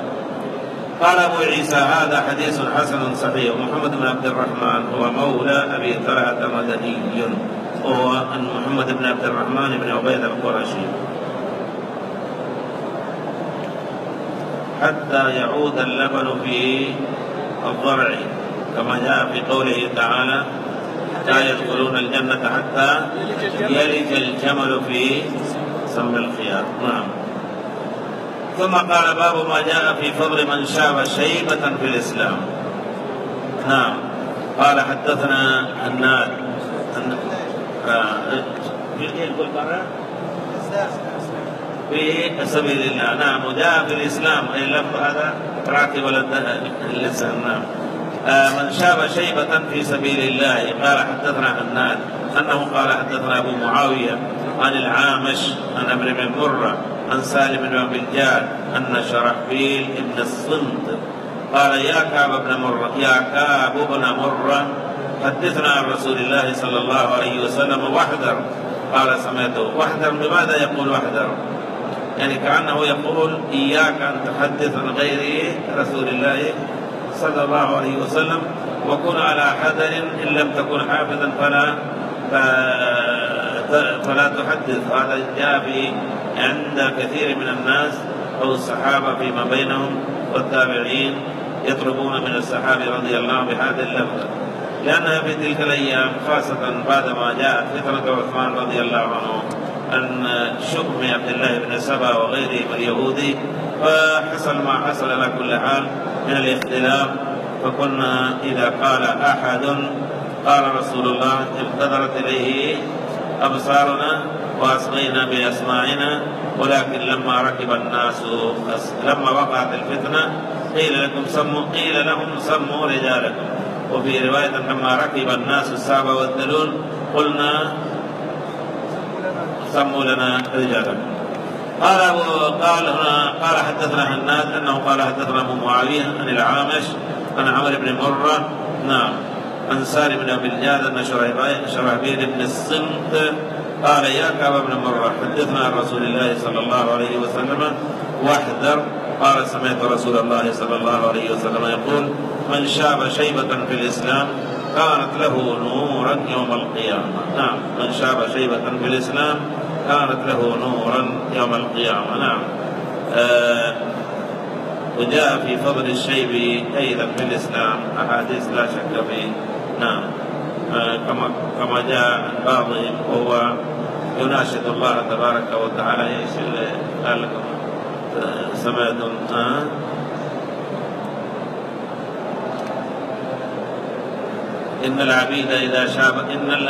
قال أبو عيسى: هذا حديث حسن صحيح. محمد بن عبد الرحمن هو مولى أبي طلحة مدني، وهو أن محمد بن عبد الرحمن بن عبيد القرشي. حتى يعود اللبن في الضرع، كما جاء في قوله تعالى: لا يدخلون الجنة حتى يلج الجمل في سم الخياط. نعم. ثم قال: باب ما جاء في فضل من شاب شيبة في الإسلام. نعم. قال حدثنا هناد في سبيل الله. نعم. وجاء في الإسلام، أي اللفظ هذا راكب اللسان. نعم. من شاب شيبة في سبيل الله. قال حدثنا هناد أنه قال حدثنا أبو معاوية عن العامش عن ابن مرة عن سالم بن أبي الجاد أن شرحبيل بن الصمت قال يا كعب بن مرة حدثنا عن رسول الله صلى الله عليه وسلم واحذر. قال سمعته. واحذر بماذا يقول واحذر؟ يعني كأنه يقول إياك أن تحدث عن غير رسول الله صلى الله عليه وسلم، وكن على حذر إن لم تكن حافظا فلا تحدث. هذا جاء عند كثير من الناس أو الصحابة فيما بينهم والتابعين يطلبون من الصحابة رضي الله عنهم بهذه اللفظة، لأنها في تلك الأيام خاصة بعدما جاءت فتنة عثمان رضي الله عنه أن شؤم عبد الله بن سبا وغيره من اليهودي، فحصل ما حصل على كل حال من الاختلاف. فكنا إذا قال أحد قال رسول الله ابتدرت إليه أبصارنا وأصغينا بأسماعنا، ولكن لما وقعت الفتنة قيل لهم سموا رجالكم. وفي رواية لما ركب الناس الصعب والدلول قلنا سموا لنا رجالكم. قال حدثنا هناد أنه قال حدثنا أبو معاوية عن العامش عن عمرو بن مرة نعم عن سالم بن أبي الجاد أن شرحبيل بن الصمت قال يا كعب بن مرة حدثنا عن رسول الله صلى الله عليه وسلم واحذر. قال سمعت رسول الله صلى الله عليه وسلم يقول من شاب شيبة في الإسلام كانت له نورا يوم القيامة. نعم من شاب شيبة في الإسلام كانت له نورا يوم القيامة. نعم وجاء في فضل الشيب أيضا في الإسلام أحاديث لا شك فيه. نعم كما جاء عن بعضهم وهو يناشد الله تبارك وتعالى قال لكم سمعتم إن العبيد إذا شابت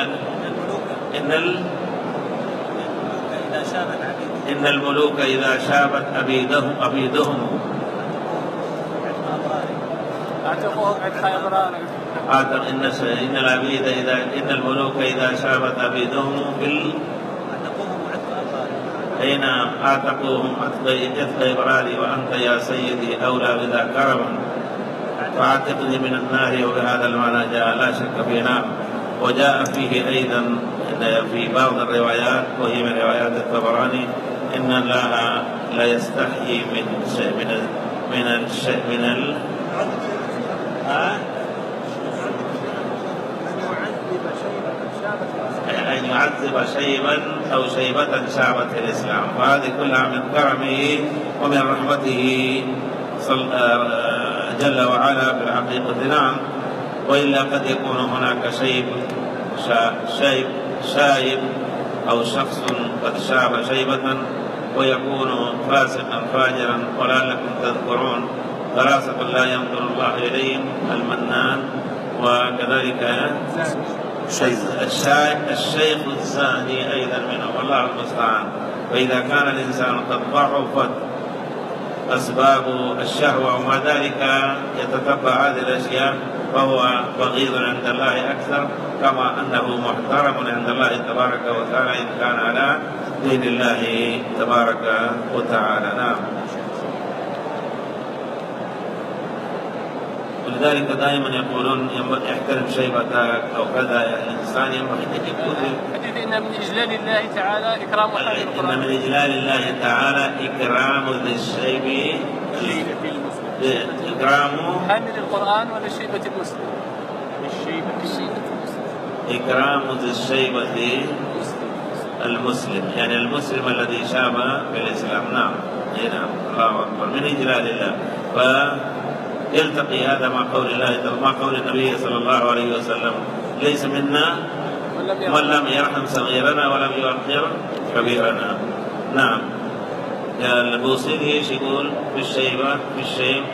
إن الملوك إذا شابت أبيدهم إن العبيد إن الملوك إذا شابت أبيدهم حين أعتقوهم عتق إبراري وأنت يا سيدي أولى بذا كرما فاعتقني من النار. وبهذا المعنى جاء لا شك في نار. وجاء فيه أيضا في بعض الروايات وهي من روايات الطبراني إن الله لا يستحيي أن يعذب شيبا أو شيبة شابت في الإسلام. وهذه كلها من كرمه ومن رحمته جل وعلا في الحقيقة. نعم وإلا قد يكون هناك شايب أو شخص قد شاب شيبة ويكون فاسقا فاجرا. ولعلكم تذكرون ثلاثة لا ينظر الله إليهم المنان وكذلك الشيخ الزاني أيضا منه والله المستعان. فإذا كان الإنسان قد ضعفت أسباب الشهوة وما ذلك يتتبع هذه الأشياء فهو بغيض عند الله أكثر، كما أنه محترم عند الله تبارك وتعالى إن كان على دين الله تبارك وتعالى. نعم ولذلك دائما يقولون احترم شيبتك أو كذا. الإنسان ينبغي أن يكون إن من إجلال الله تعالى إكرام حامل القرآن. إن من إجلال الله تعالى إكرام ذي الشيب إكرام حامل القرآن ولا شيبة المسلم؟ إكرام ذي الشيبة المسلم يعني المسلم الذي شاب في الإسلام. نعم نعم الله أكبر من إجلال الله. يلتقي هذا مع قول الله مع قول النبي صلى الله عليه وسلم ليس منا من لم يرحم صغيرنا ولم يوقر كبيرنا. نعم البوصيري ايش يقول في الشيب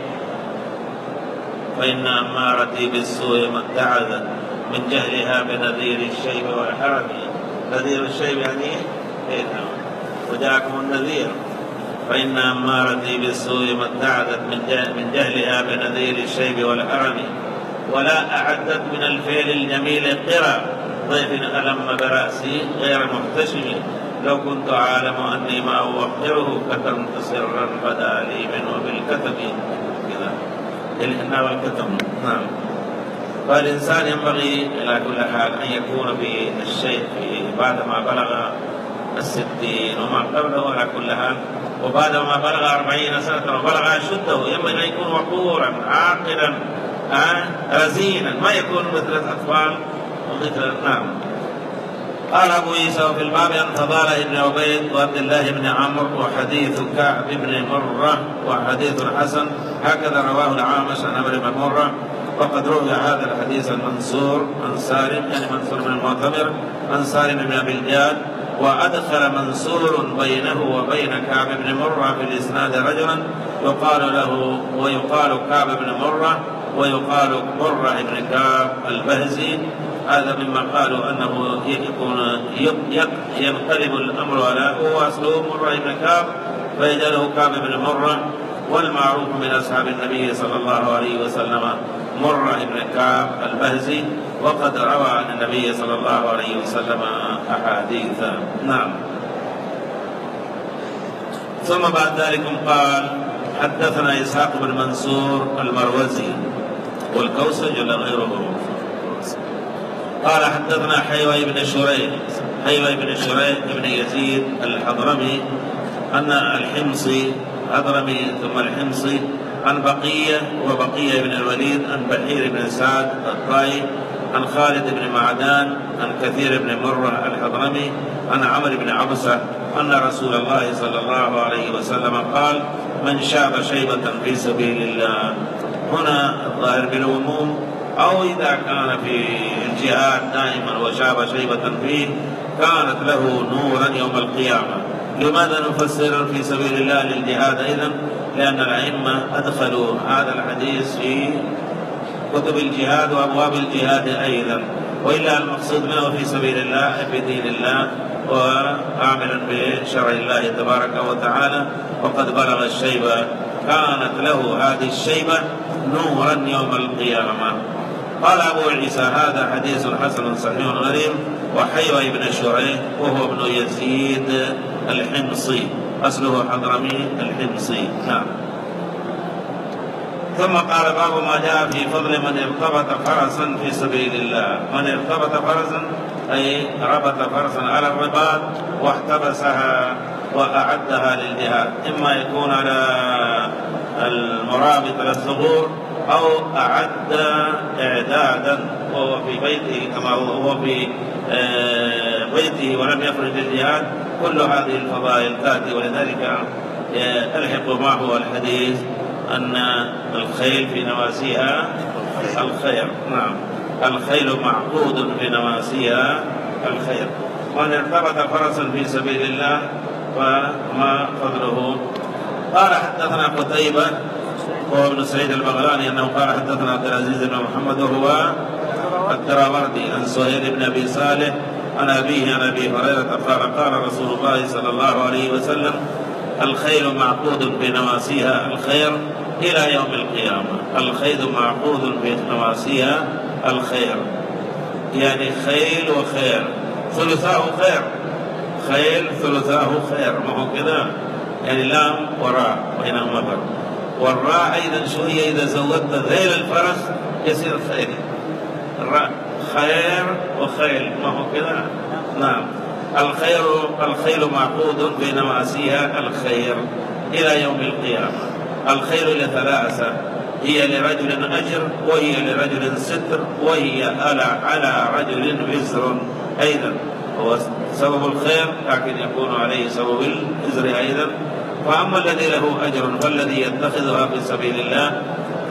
فإن أمارتي بالسوء ما ابتعدت من جهلها بنذير الشيب والحرم. نذير الشيب يعني ايه؟ وجاءكم النذير. فإن أمارتي بالسوء ما ابتعدت من جهلها بنذير الشيب والحرم. ولا أعدت من الفعل الجميل قرى ضيف ألم برأسي غير محتشم لو كنت أعلم أني ما أوقره كتمت سرا بدا لي منه بالكتم كذا الإناء والكتم. نعم. فالإنسان ينبغي إلى كل حال أن يكون في الشيء بعدما بلغ 60 وما قبله على كل حال، وبعدما بلغ 40 سنة وبلغ أشده ينبغي أن يكون وقورا عاقلا رزينا، ما يكون مثل الأطفال ومثل. نعم. قال أبو عيسى وفي الباب عن فضالة بن عبيد وعبد الله بن عمرو وحديث كعب بن مرة وحديث حسن، هكذا رواه العامش عن عمرو بن مرة. وقد روي هذا الحديث المنصور عن سالم، يعني منصور بن المعتمر عن سالم بن أبي الجاد، وأدخل منصور بينه وبين كعب بن مرة في الإسناد رجلا يقال له ويقال كعب بن مرة ويقال مرة بن كعب البهزي. هذا مما قالوا أنه ينقلب الأمر على هو أصله مرة بن كعب فيجعله كعب بن مرة، والمعروف من أصحاب النبي صلى الله عليه وسلم مرة بن كعب البهزي، وقد روى عن النبي صلى الله عليه وسلم أحاديث. نعم. ثم بعد ذلك قال حدثنا إسحاق بن منصور المروزي والكوسج ولا غيره. قال حدثنا حيوى بن شريح بن يزيد الحضرمي أن الحمصي حضرمي ثم الحمصي عن بقية بن الوليد عن بحير بن سعد الطائي عن خالد بن معدان عن كثير بن مرة الحضرمي عن عمرو بن عبسة أن رسول الله صلى الله عليه وسلم قال من شاب شيبة في سبيل الله. هنا الظاهر بالعموم، أو إذا كان في الجهاد دائما وشاب شيبة فيه كانت له نورا يوم القيامة. لماذا نفسر في سبيل الله للجهاد أيضا؟ لأن الأئمة أدخلوا هذا الحديث في كتب الجهاد وأبواب الجهاد أيضا، وإلا المقصود منه في سبيل الله في دين الله وعاملا بشرع الله تبارك وتعالى. وقد بلغ الشيبة كانت له هذه الشيبة نورا يوم القيامة. قال أبو عيسى هذا حديث حسن صحيح غريب. وحيوى بن شريح وهو ابن يزيد الحمصي أصله حضرمي الحمصي. نعم. ثم قال باب ما جاء في فضل من ارتبط فرسا في سبيل الله. من ارتبط فرسا أي ربط فرسا على الرباط واحتبسها وأعدها للجهاد، إما يكون على المرابط للثغور أو أعد إعدادا وهو في بيته كما هو في بيته ولم يخرج للجهاد. كل هذه الفضائل تأتي، ولذلك ألحق معه الحديث أن الخيل في نواسيها الخير. نعم. الخيل معقود في نواسيها الخير. ومن ارتبط فرسا في سبيل الله فما فضله. قال حدثنا قتيبة وهو ابن سعيد البغلاني أنه قال حدثنا عبد العزيز بن محمد وهو الدراوردي عن سهيل بن أبي صالح عن أبيه عن أبي هريرة قال قال رسول الله صلى الله عليه وسلم الخيل معقود في نواسيها الخير إلى يوم القيامة. الخيل معقود في نواسيها الخير، يعني خيل وخير ثلثاه خير، خيل ثلثاه خير، ما هو كذا؟ يعني لام وراء وهنا مبر، والراء أيضا شوية إذا زودت ذيل الفرس يصير خير. الراء خير وخيل، ما هو كذا؟ نعم. الخيل معقود في نواسيها الخير إلى يوم القيامة. الخير لثلاثة، هي لرجل أجر وهي لرجل ستر وهي على رجل وزر أيضا. هو سبب الخير لكن يكون عليه سبب الوزر أيضا. فأما الذي له أجر فالذي يتخذها في سبيل الله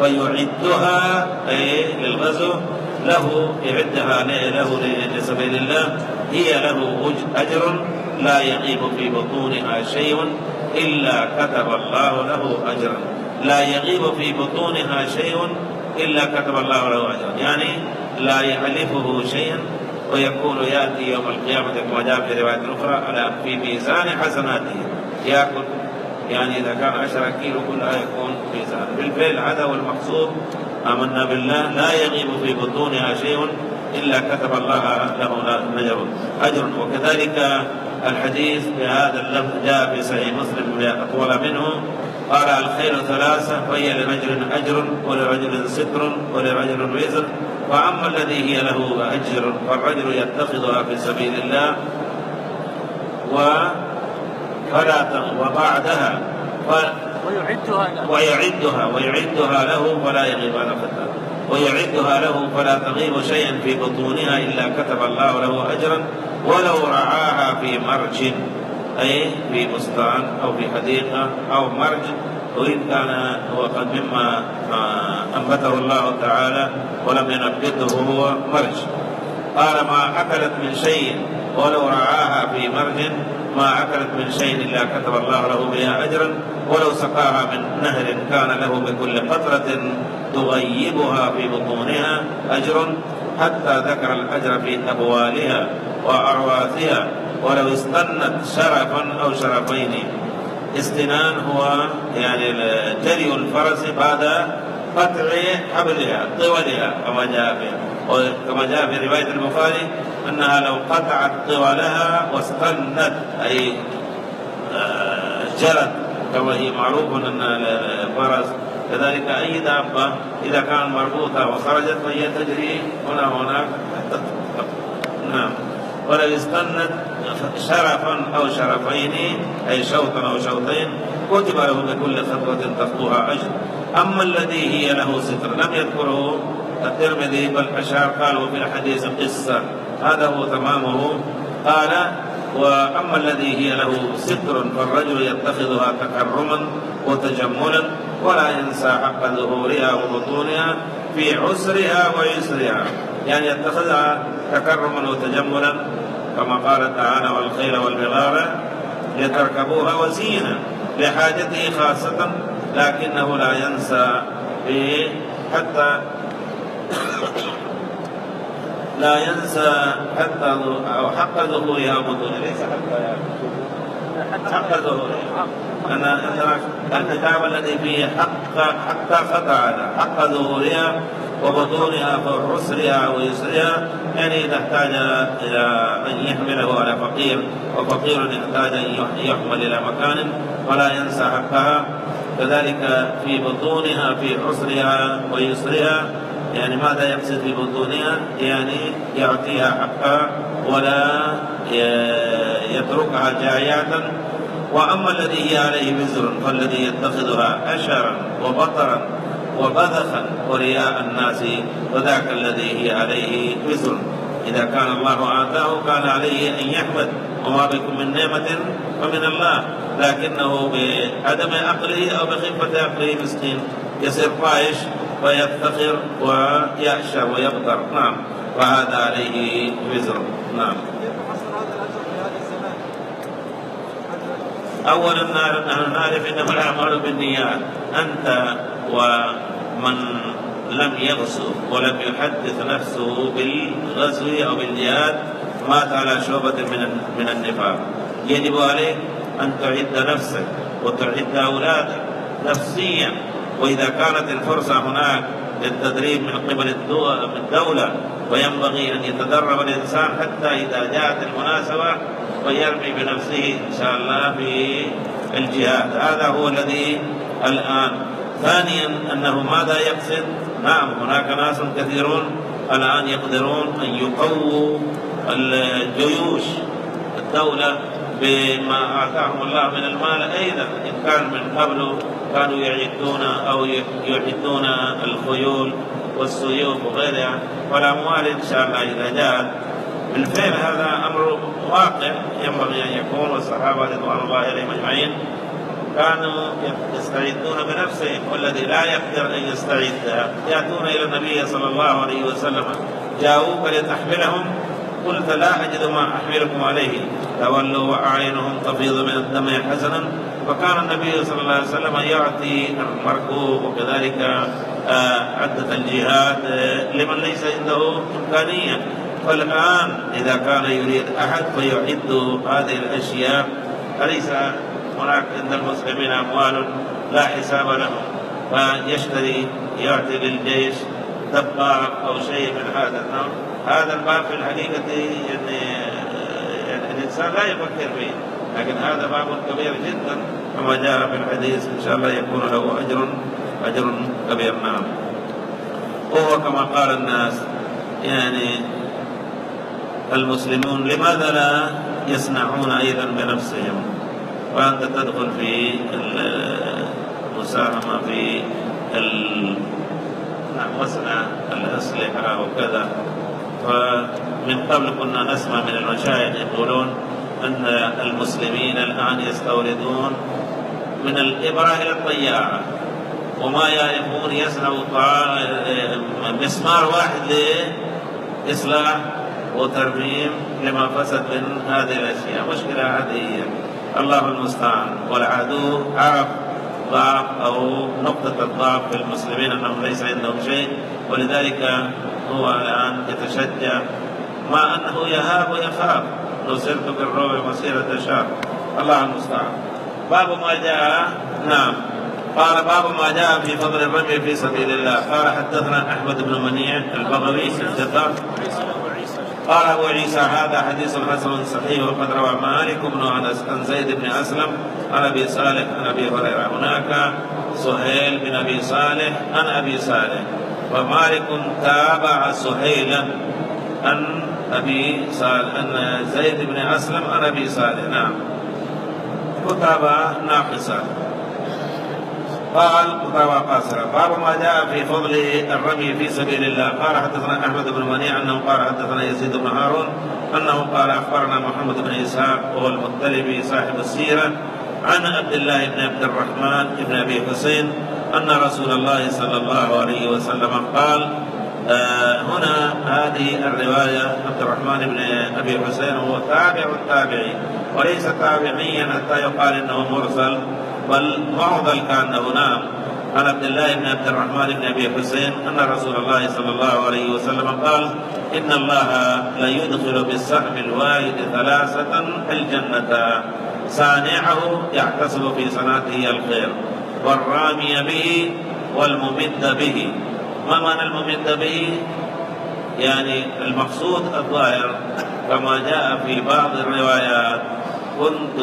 فيعدها للغزو له، يعدها له لسبيل الله، هي له أجر لا يغيب في بطونها شيء إلا كتب الله له أجرا. لا يغيب في بطونها شيء إلا كتب الله له أجرا، يعني لا يعلفه شيئا، ويكون يأتي يوم القيامة كما جاء في رواية أخرى على في ميزان حسناته يأكل، يعني إذا كان 10 كيلو كلها يكون ميزان. بالفعل هذا هو المقصود. آمنا بالله لا يغيب في بطونها شيء إلا كتب الله له أجر. وكذلك الحديث بهذا اللفظ جاء في صحيح مسلم أطول منه. قال: الخيل 3 فهي لرجل أجر ولرجل ستر ولرجل وزر، وأما الذي هي له أجر فالرجل يتخذها في سبيل الله وبعدها ويعدها له فلا يغيب عن فتاه، ويعدها له فلا تغيب شيئا في بطونها إلا كتب الله له أجرا ولو رعاها في مرج، أي في بستان أو في حديقة أو مرج، وإن كان هو قد مما أنبته الله تعالى ولم ينبته هو مرج. قال: ما أكلت من شيء ولو رعاها في مرج ما أكلت من شيء إلا كتب الله له بها أجرا ولو سقاها من نهر كان له بكل قطرة تغيبها في بطونها أجر، حتى ذكر الأجر في أبوالها وأرواثها ولو استنت شرفا أو شرفين. استنان هو يعني جري الفرس بعد قطع حبلها طولها كما جاء في رواية البخاري أنها لو قطعت طولها واستنت أي جرت، كما هي معروف أن الفرس كذلك أي دابة إذا كان مربوطة وخرجت فهي تجري هنا وهناك. نعم. ولو استنت شرفا أو شرفين أي شوطا أو شوطين كتب له بكل خطوة تخطوها أجر. أما الذي هي له ستر لم يذكره الترمذي بل أشار قالوا في الحديث قصة، هذا هو تمامه. قال: وأما الذي هي له ستر فالرجل يتخذها تكرما وتجملا ولا ينسى حق ظهورها وبطونها في عسرها ويسرها، يعني يتخذها تكرما وتجملا كما قال تعالى: والخيل والبغال لتركبوها وزينة لحاجته خاصة، لكنه لا ينسى حتى لا ينسى حتى أو حق ظهورها وبطونها، ليس حق ظهورها. أنا الكتاب الذي فيه حتى قطع حق ظهورها وبطونها وعسرها ويسرها، يعني إذا احتاج إلى أن يحمله على فقير وفقير يحتاج أن يحمل إلى مكان ولا ينسى حقها. كذلك في بطونها في عسرها ويسرها، يعني ماذا يقصد في بطونها؟ يعني يعطيها حقها ولا يتركها جاية. وأما الذي هي عليه وزر فالذي يتخذها أشرا وبطرا وبذخا ورياء الناس فذاك الذي هي عليه وزر. إذا كان الله آتاه كان عليه أن يحمد، وما بكم من نعمة فمن الله، لكنه بعدم عقله أو بخفة عقله مسكين يصير طائش ويفتخر ويأشر ويبطر. نعم. وهذا عليه وزر. نعم. أولا نحن نعرف إنما الأعمال بالنيات. أنت ومن لم يغزو ولم يحدث نفسه بالغزو أو بالجهاد مات على شعبة من النفاق. يجب عليك أن تعد نفسك وتعد أولادك نفسيا، وإذا كانت الفرصة هناك للتدريب من قبل الدولة وينبغي أن يتدرب الإنسان حتى إذا جاءت المناسبة ويرمي بنفسه إن شاء الله في الجهاد. هذا هو الذي الآن. ثانيا أنه ماذا يقصد؟ نعم، هناك ناس كثيرون الآن يقدرون أن يقووا الجيوش الدولة بما آتاهم الله من المال. أيضا إن كان من قبل كانوا يعدون الخيول والسيوف وغيرها، والأموال إن شاء الله إذا جاءت بالفعل هذا أمر واقع ينبغي أن يكون. والصحابة رضوان الله عليهم أجمعين كانوا يستعدون بنفسهم، والذي لا يقدر أن يستعد يأتون إلى النبي صلى الله عليه وسلم: جاءوك لتحملهم، قلت: لا أجد ما أحملكم عليه، تولوا وأعينهم تفيض من الدم حزنا. فكان النبي صلى الله عليه وسلم يعطي المركوب وكذلك عدة الجهاد لمن ليس عنده إمكانية. فالآن إذا كان يريد أحد فيعد هذه الأشياء. أليس هناك عند المسلمين أموال لا حساب لهم، فيشتري يعطي للجيش دبار أو شيء من هذا النوع. هذا الباب في الحقيقة يعني الإنسان لا يفكر فيه، لكن هذا باب كبير جدا كما جاء في الحديث، إن شاء الله يكون له أجر كبير. نعم. وهو كما قال الناس يعني المسلمون لماذا لا يصنعون أيضا بنفسهم، وأنت تدخل في المساهمة في مصنع الأسلحة وكذا. فمن قبل كنا نسمع من المشايخ يقولون أن المسلمين الآن يستوردون من الإبرة إلى الطيارة، وما يعرفون يصنعوا مسمار واحد لإصلاح وترميم لما فسد من هذه الأشياء. مشكلة هذه الله المستعان. والعدو عرف ضعف أو نقطة الضعف في المسلمين أنهم ليس عندهم شيء، ولذلك هو الآن يتشجع مع أنه يهاب ويخاف. نصرت بالرعب مسيرة شهر. الله المستعان. باب ما جاء. نعم. قال باب ما جاء في فضل الرمي في سبيل الله. قال حدثنا أحمد بن منيع البغوي الثقة قال أبو عيسى هذا حديث حسن صحيح، وقد روى مالك بن أنس عن زيد بن أسلم عن أبي صالح عن أبي هريرة. هناك سهيل بن أبي صالح عن أبي صالح، ومالك تابع سهيلا عن أبي صالح عن زيد بن أسلم عن أبي صالح. نعم. كتابة ناقصة. قال كتابة قاصرة. باب ما جاء في فضل الرمي في سبيل الله. قال حدثنا أحمد بن منيع أنه قال حدثنا يزيد بن هارون أنه قال أخبرنا محمد بن إسحاق وهو المطلبي صاحب السيرة عن عبد الله بن عبد الرحمن بن أبي حسين أن رسول الله صلى الله عليه وسلم قال. هنا هذه الرواية عبد الرحمن بن أبي حسين هو تابع التابعي، وليس تابعيا حتى يقال إنه مرسل، بل معضل كأنه. نعم. عن عبد الله بن عبد الرحمن بن أبي حسين أن رسول الله صلى الله عليه وسلم قال إن الله ليدخل بالسهم الواحد 3 الجنة، صانعه يحتسب في صناعته الخير، والرامي به، والممد به. ما معنى الممد به؟ يعني المقصود الظاهر كما جاء في بعض الروايات كنت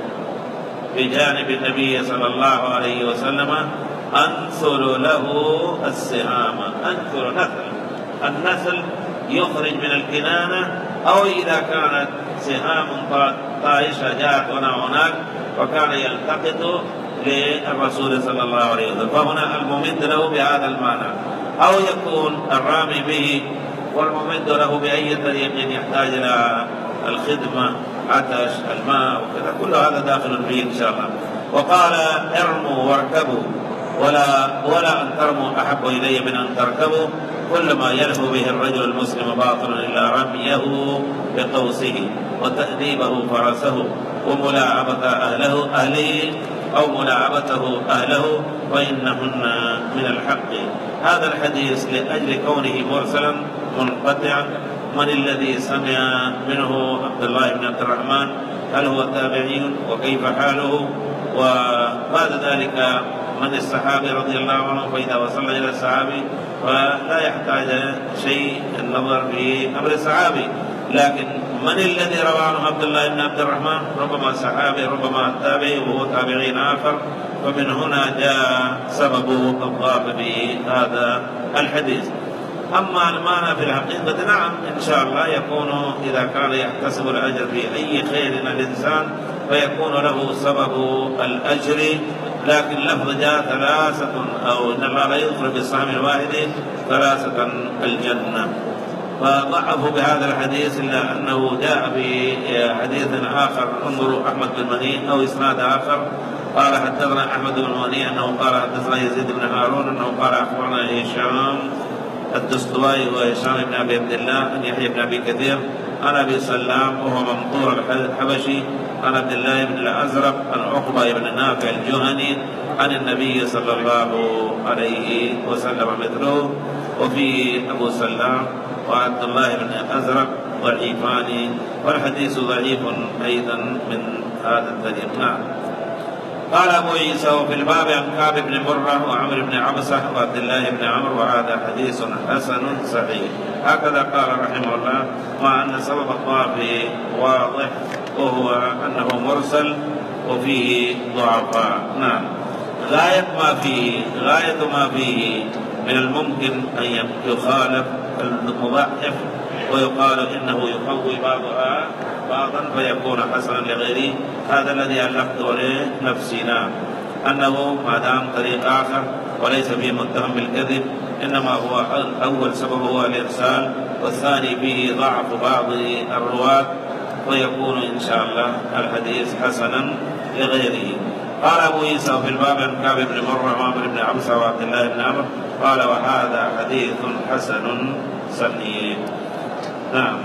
بجانب النبي صلى الله عليه وسلم أنثر له السهام. أنثر نثل، النثل يخرج من الكنانة، أو إذا كانت سهام طائشة جاءت هنا وهناك وكان يلتقط للرسول صلى الله عليه وسلم، فهنا الممد له بهذا المعنى، أو يكون الرامي به والممد له بأي طريق يحتاج إلى الخدمة، عطش، الماء وكذا، كل هذا داخل فيه إن شاء الله. وقال ارموا واركبوا، ولا أن ترموا أحب إلي من أن تركبوا، كل ما يلهو به الرجل المسلم باطل إلا رميه بقوسه وتأديبه فرسه وملاعبة أهله أو ملاعبته أهله، وإنهن من الحق. هذا الحديث لأجل كونه مرسلا منقطعا، من الذي سمع منه عبد الله بن عبد الرحمن؟ هل هو تابعي؟ وكيف حاله؟ وبعد ذلك من الصحابي رضي الله عنه؟ فإذا وصلنا إلى الصحابي فلا يحتاج شيء النظر في أمر الصحابي، لكن من الذي روى عنه عبد الله بن عبد الرحمن؟ ربما صحابي ربما تابعي وهو تابعين آخر، فمن هنا جاء سبب الضعف بهذا الحديث. أما المعنى في الحقيقة نعم إن شاء الله يكون إذا كان يحتسب الأجر في أي خير الإنسان فيكون له سبب الأجر، لكن لفظ جاء 3 أو إن الله لا يدخل بالسهم الواحد 3 الجنة، فضعفوا بهذا الحديث، إلا أنه جاء في حديث آخر. انظروا أحمد بن منيع أو إسناد آخر. قال حدثنا أحمد بن منيع أنه قال حدثنا يزيد بن هارون أنه قال أخبرنا هشام الدستوائي وهشام بن أبي عبد الله عن يحيى بن أبي كثير عن أبي سلام وهو ممطور الحبشي عن عبد الله بن الأزرق عن عقبة بن نافع الجهني عن النبي صلى الله عليه وسلم مثله. وفي أبو سلام وعبد الله بن الأزرق ضعيفان، والحديث ضعيف أيضا من هذا الطريق. نعم. قال أبو عيسى وفي الباب عن كعب بن مرة وعمر بن عبسة وعبد الله بن عمرو، وهذا حديث حسن صحيح. هكذا قال رحمه الله، مع أن سبب الضعف واضح وهو أنه مرسل وفيه ضعفاء. نعم. غاية ما فيه من الممكن أن يخالف المضعف ويقال إنه يقوي بعضها بعضا فيكون حسنا لغيره. هذا الذي ألفت عليه نفسي. نعم. أنه ما دام طريق آخر وليس فيه متهم بالكذب، إنما هو أول سبب هو الإرسال، والثاني فيه ضعف بعض الرواة، ويكون إن شاء الله الحديث حسنا لغيره. قال أبو عيسى في الباب عن كعب بن مرة وعمر بن عبسة وعبد الله بن عمرو قال وهذا حديث حسن صحيح. نعم.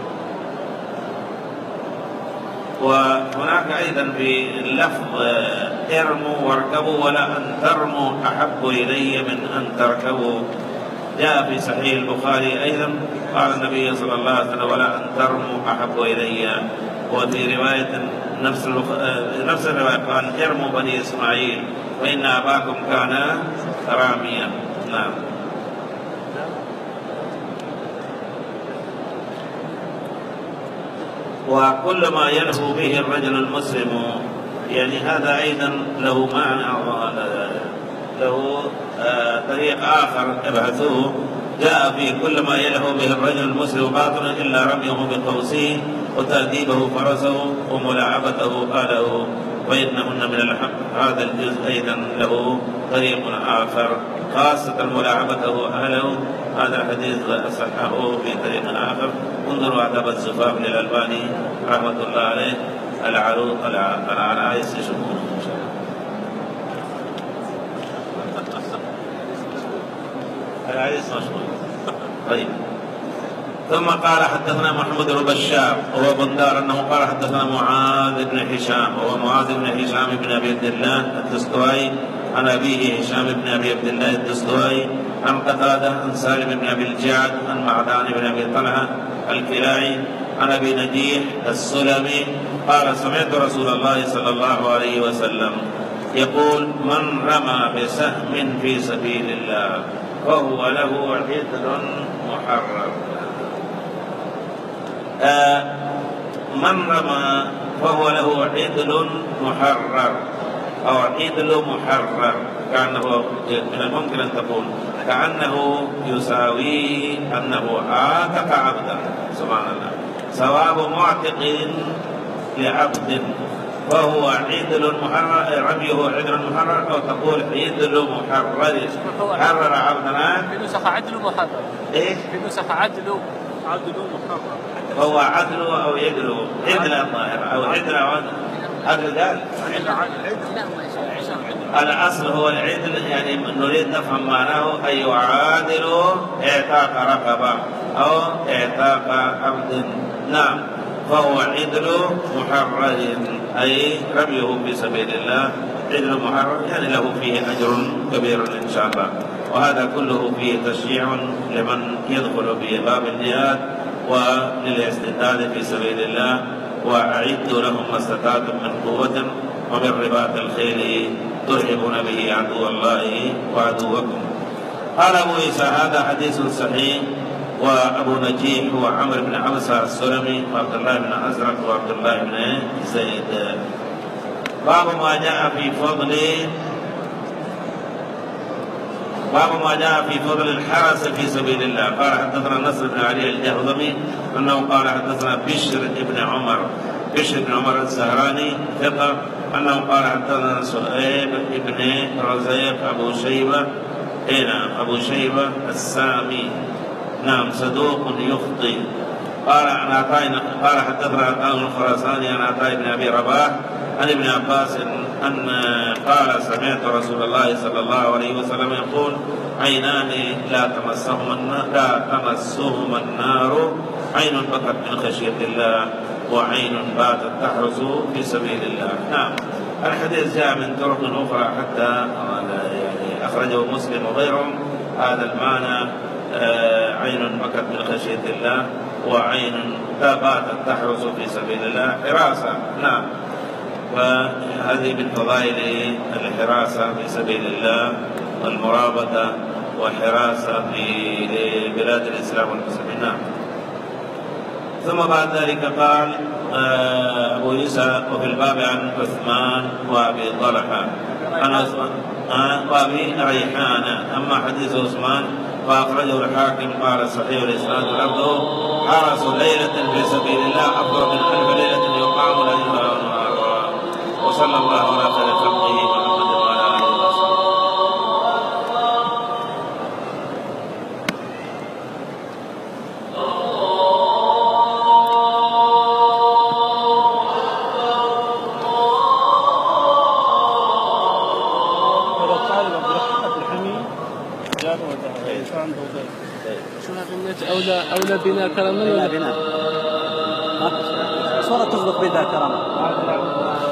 وهناك أيضا في اللفظ ارموا واركبوا ولا أن ترموا أحب إلي من أن تركبوا. جاء في صحيح البخاري أيضا قال النبي صلى الله عليه وسلم ولا أن ترموا أحب إلي. وفي رواية نفس الرواية قال ارموا بني إسماعيل فإن أباكم كان راميا. نعم. وكل ما ينهو به الرجل المسلم، يعني هذا أيضا له معنى، له طريق آخر ابحثوه. جاء في كل ما ينهو به الرجل المسلم باطلا إلا رميه بقوسه وتأديبه فرسه وملاعبته آله وإنهن من الحق. هذا الجزء أيضا له طريق آخر خاصة ملاعبته أهله. هذا الحديث صححه في طريق آخر. انظروا أدب الزفاف للألباني رحمة الله عليه. العروض العرايس يشوفونه إن شاء الله. العرايس مشغول. طيب. ثم قال حدثنا محمد بن بشار وهو بندار انه قال حدثنا معاذ بن هشام وهو معاذ بن هشام بن ابي عبد الله الدستوائي عن ابيه هشام بن ابي عبد الله الدستوائي عن قتاده عن سالم بن ابي الجعد عن معدان بن ابي طلحه الكلاعي عن ابي نجيح السلمي قال سمعت رسول الله صلى الله عليه وسلم يقول من رمى بسهم في سبيل الله فهو له عدل محرر. من رمى فهو له عدل محرر أو عدل محرر، كأنه من الممكن أن تقول كأنه يساوي أنه عاتق عبدا. سبحان الله. ثواب معتق لعبد فهو عدل محرر، رميه عدل محرر، أو تقول عدل محرر حرر عبدنا. في نسخ عدل محرر. إيه؟ في نسخ عدل محرر. فهو عدل أو يدل عدل الظاهر أو عدل عدل قال الأصل هو العدل، يعني نريد نفهم معناه أي يعادل اعتاق رقبة أو اعتاق عبد. نعم. فهو عدل محرر أي رميه في سبيل الله عدل محرر، يعني له فيه أجر كبير إن شاء الله. وهذا كله فيه تشجيع لمن يدخل في باب الجهاد وللاستعداد في سبيل الله. وأعدوا لهم ما استطعتم من قوة ومن رباط الخيل ترهبون به عدو الله وعدوكم. قال أبو عيسى هذا حديث صحيح. وأبو نجيح هو عمرو بن عبسة السلمي وعبد الله بن أزرق وعبد الله بن زيد. باب ما جاء في فضل الحرس في سبيل الله. قال حدثنا نصر بن علي الجهضمي انه قال حدثنا بشر بن عمر الزهراني ثقة انه قال حدثنا سؤيب بن رزيق ابو شيبة السامي نعم صدوق يخطئ. قال حدثنا عطاء الخراساني عن عطاء بن ابي رباح عن ابن عباس أن قال سمعت رسول الله صلى الله عليه وسلم يقول عينان لا تمسهما النار عين بكت من خشية الله وعين باتت تحرس في سبيل الله. نعم. الحديث جاء من طرق أخرى حتى يعني أخرجه مسلم وغيرهم هذا المعنى عين بكت من خشية الله وعين باتت تحرس في سبيل الله حراسة. نعم. وهذه من فضائل الحراسة في سبيل الله والمرابطة وحراسة في بلاد الإسلام والمسلمين. ثم بعد ذلك قال أبو عيسى وفي الباب عن عثمان وأبي طلحة وأبي ريحانة. أما حديث عثمان فأخرجه الحاكم قال صحيح الإسناد لفظه حرس ليلة في سبيل الله أفضل من 1000 ليلة يقام ليلها ونهارها. وصلى الله على خير خلقه محمد وعلى آله وصحبه. شوف النت أولى بنا كرما ولا بنا؟ صورة تصدق بذا كرما.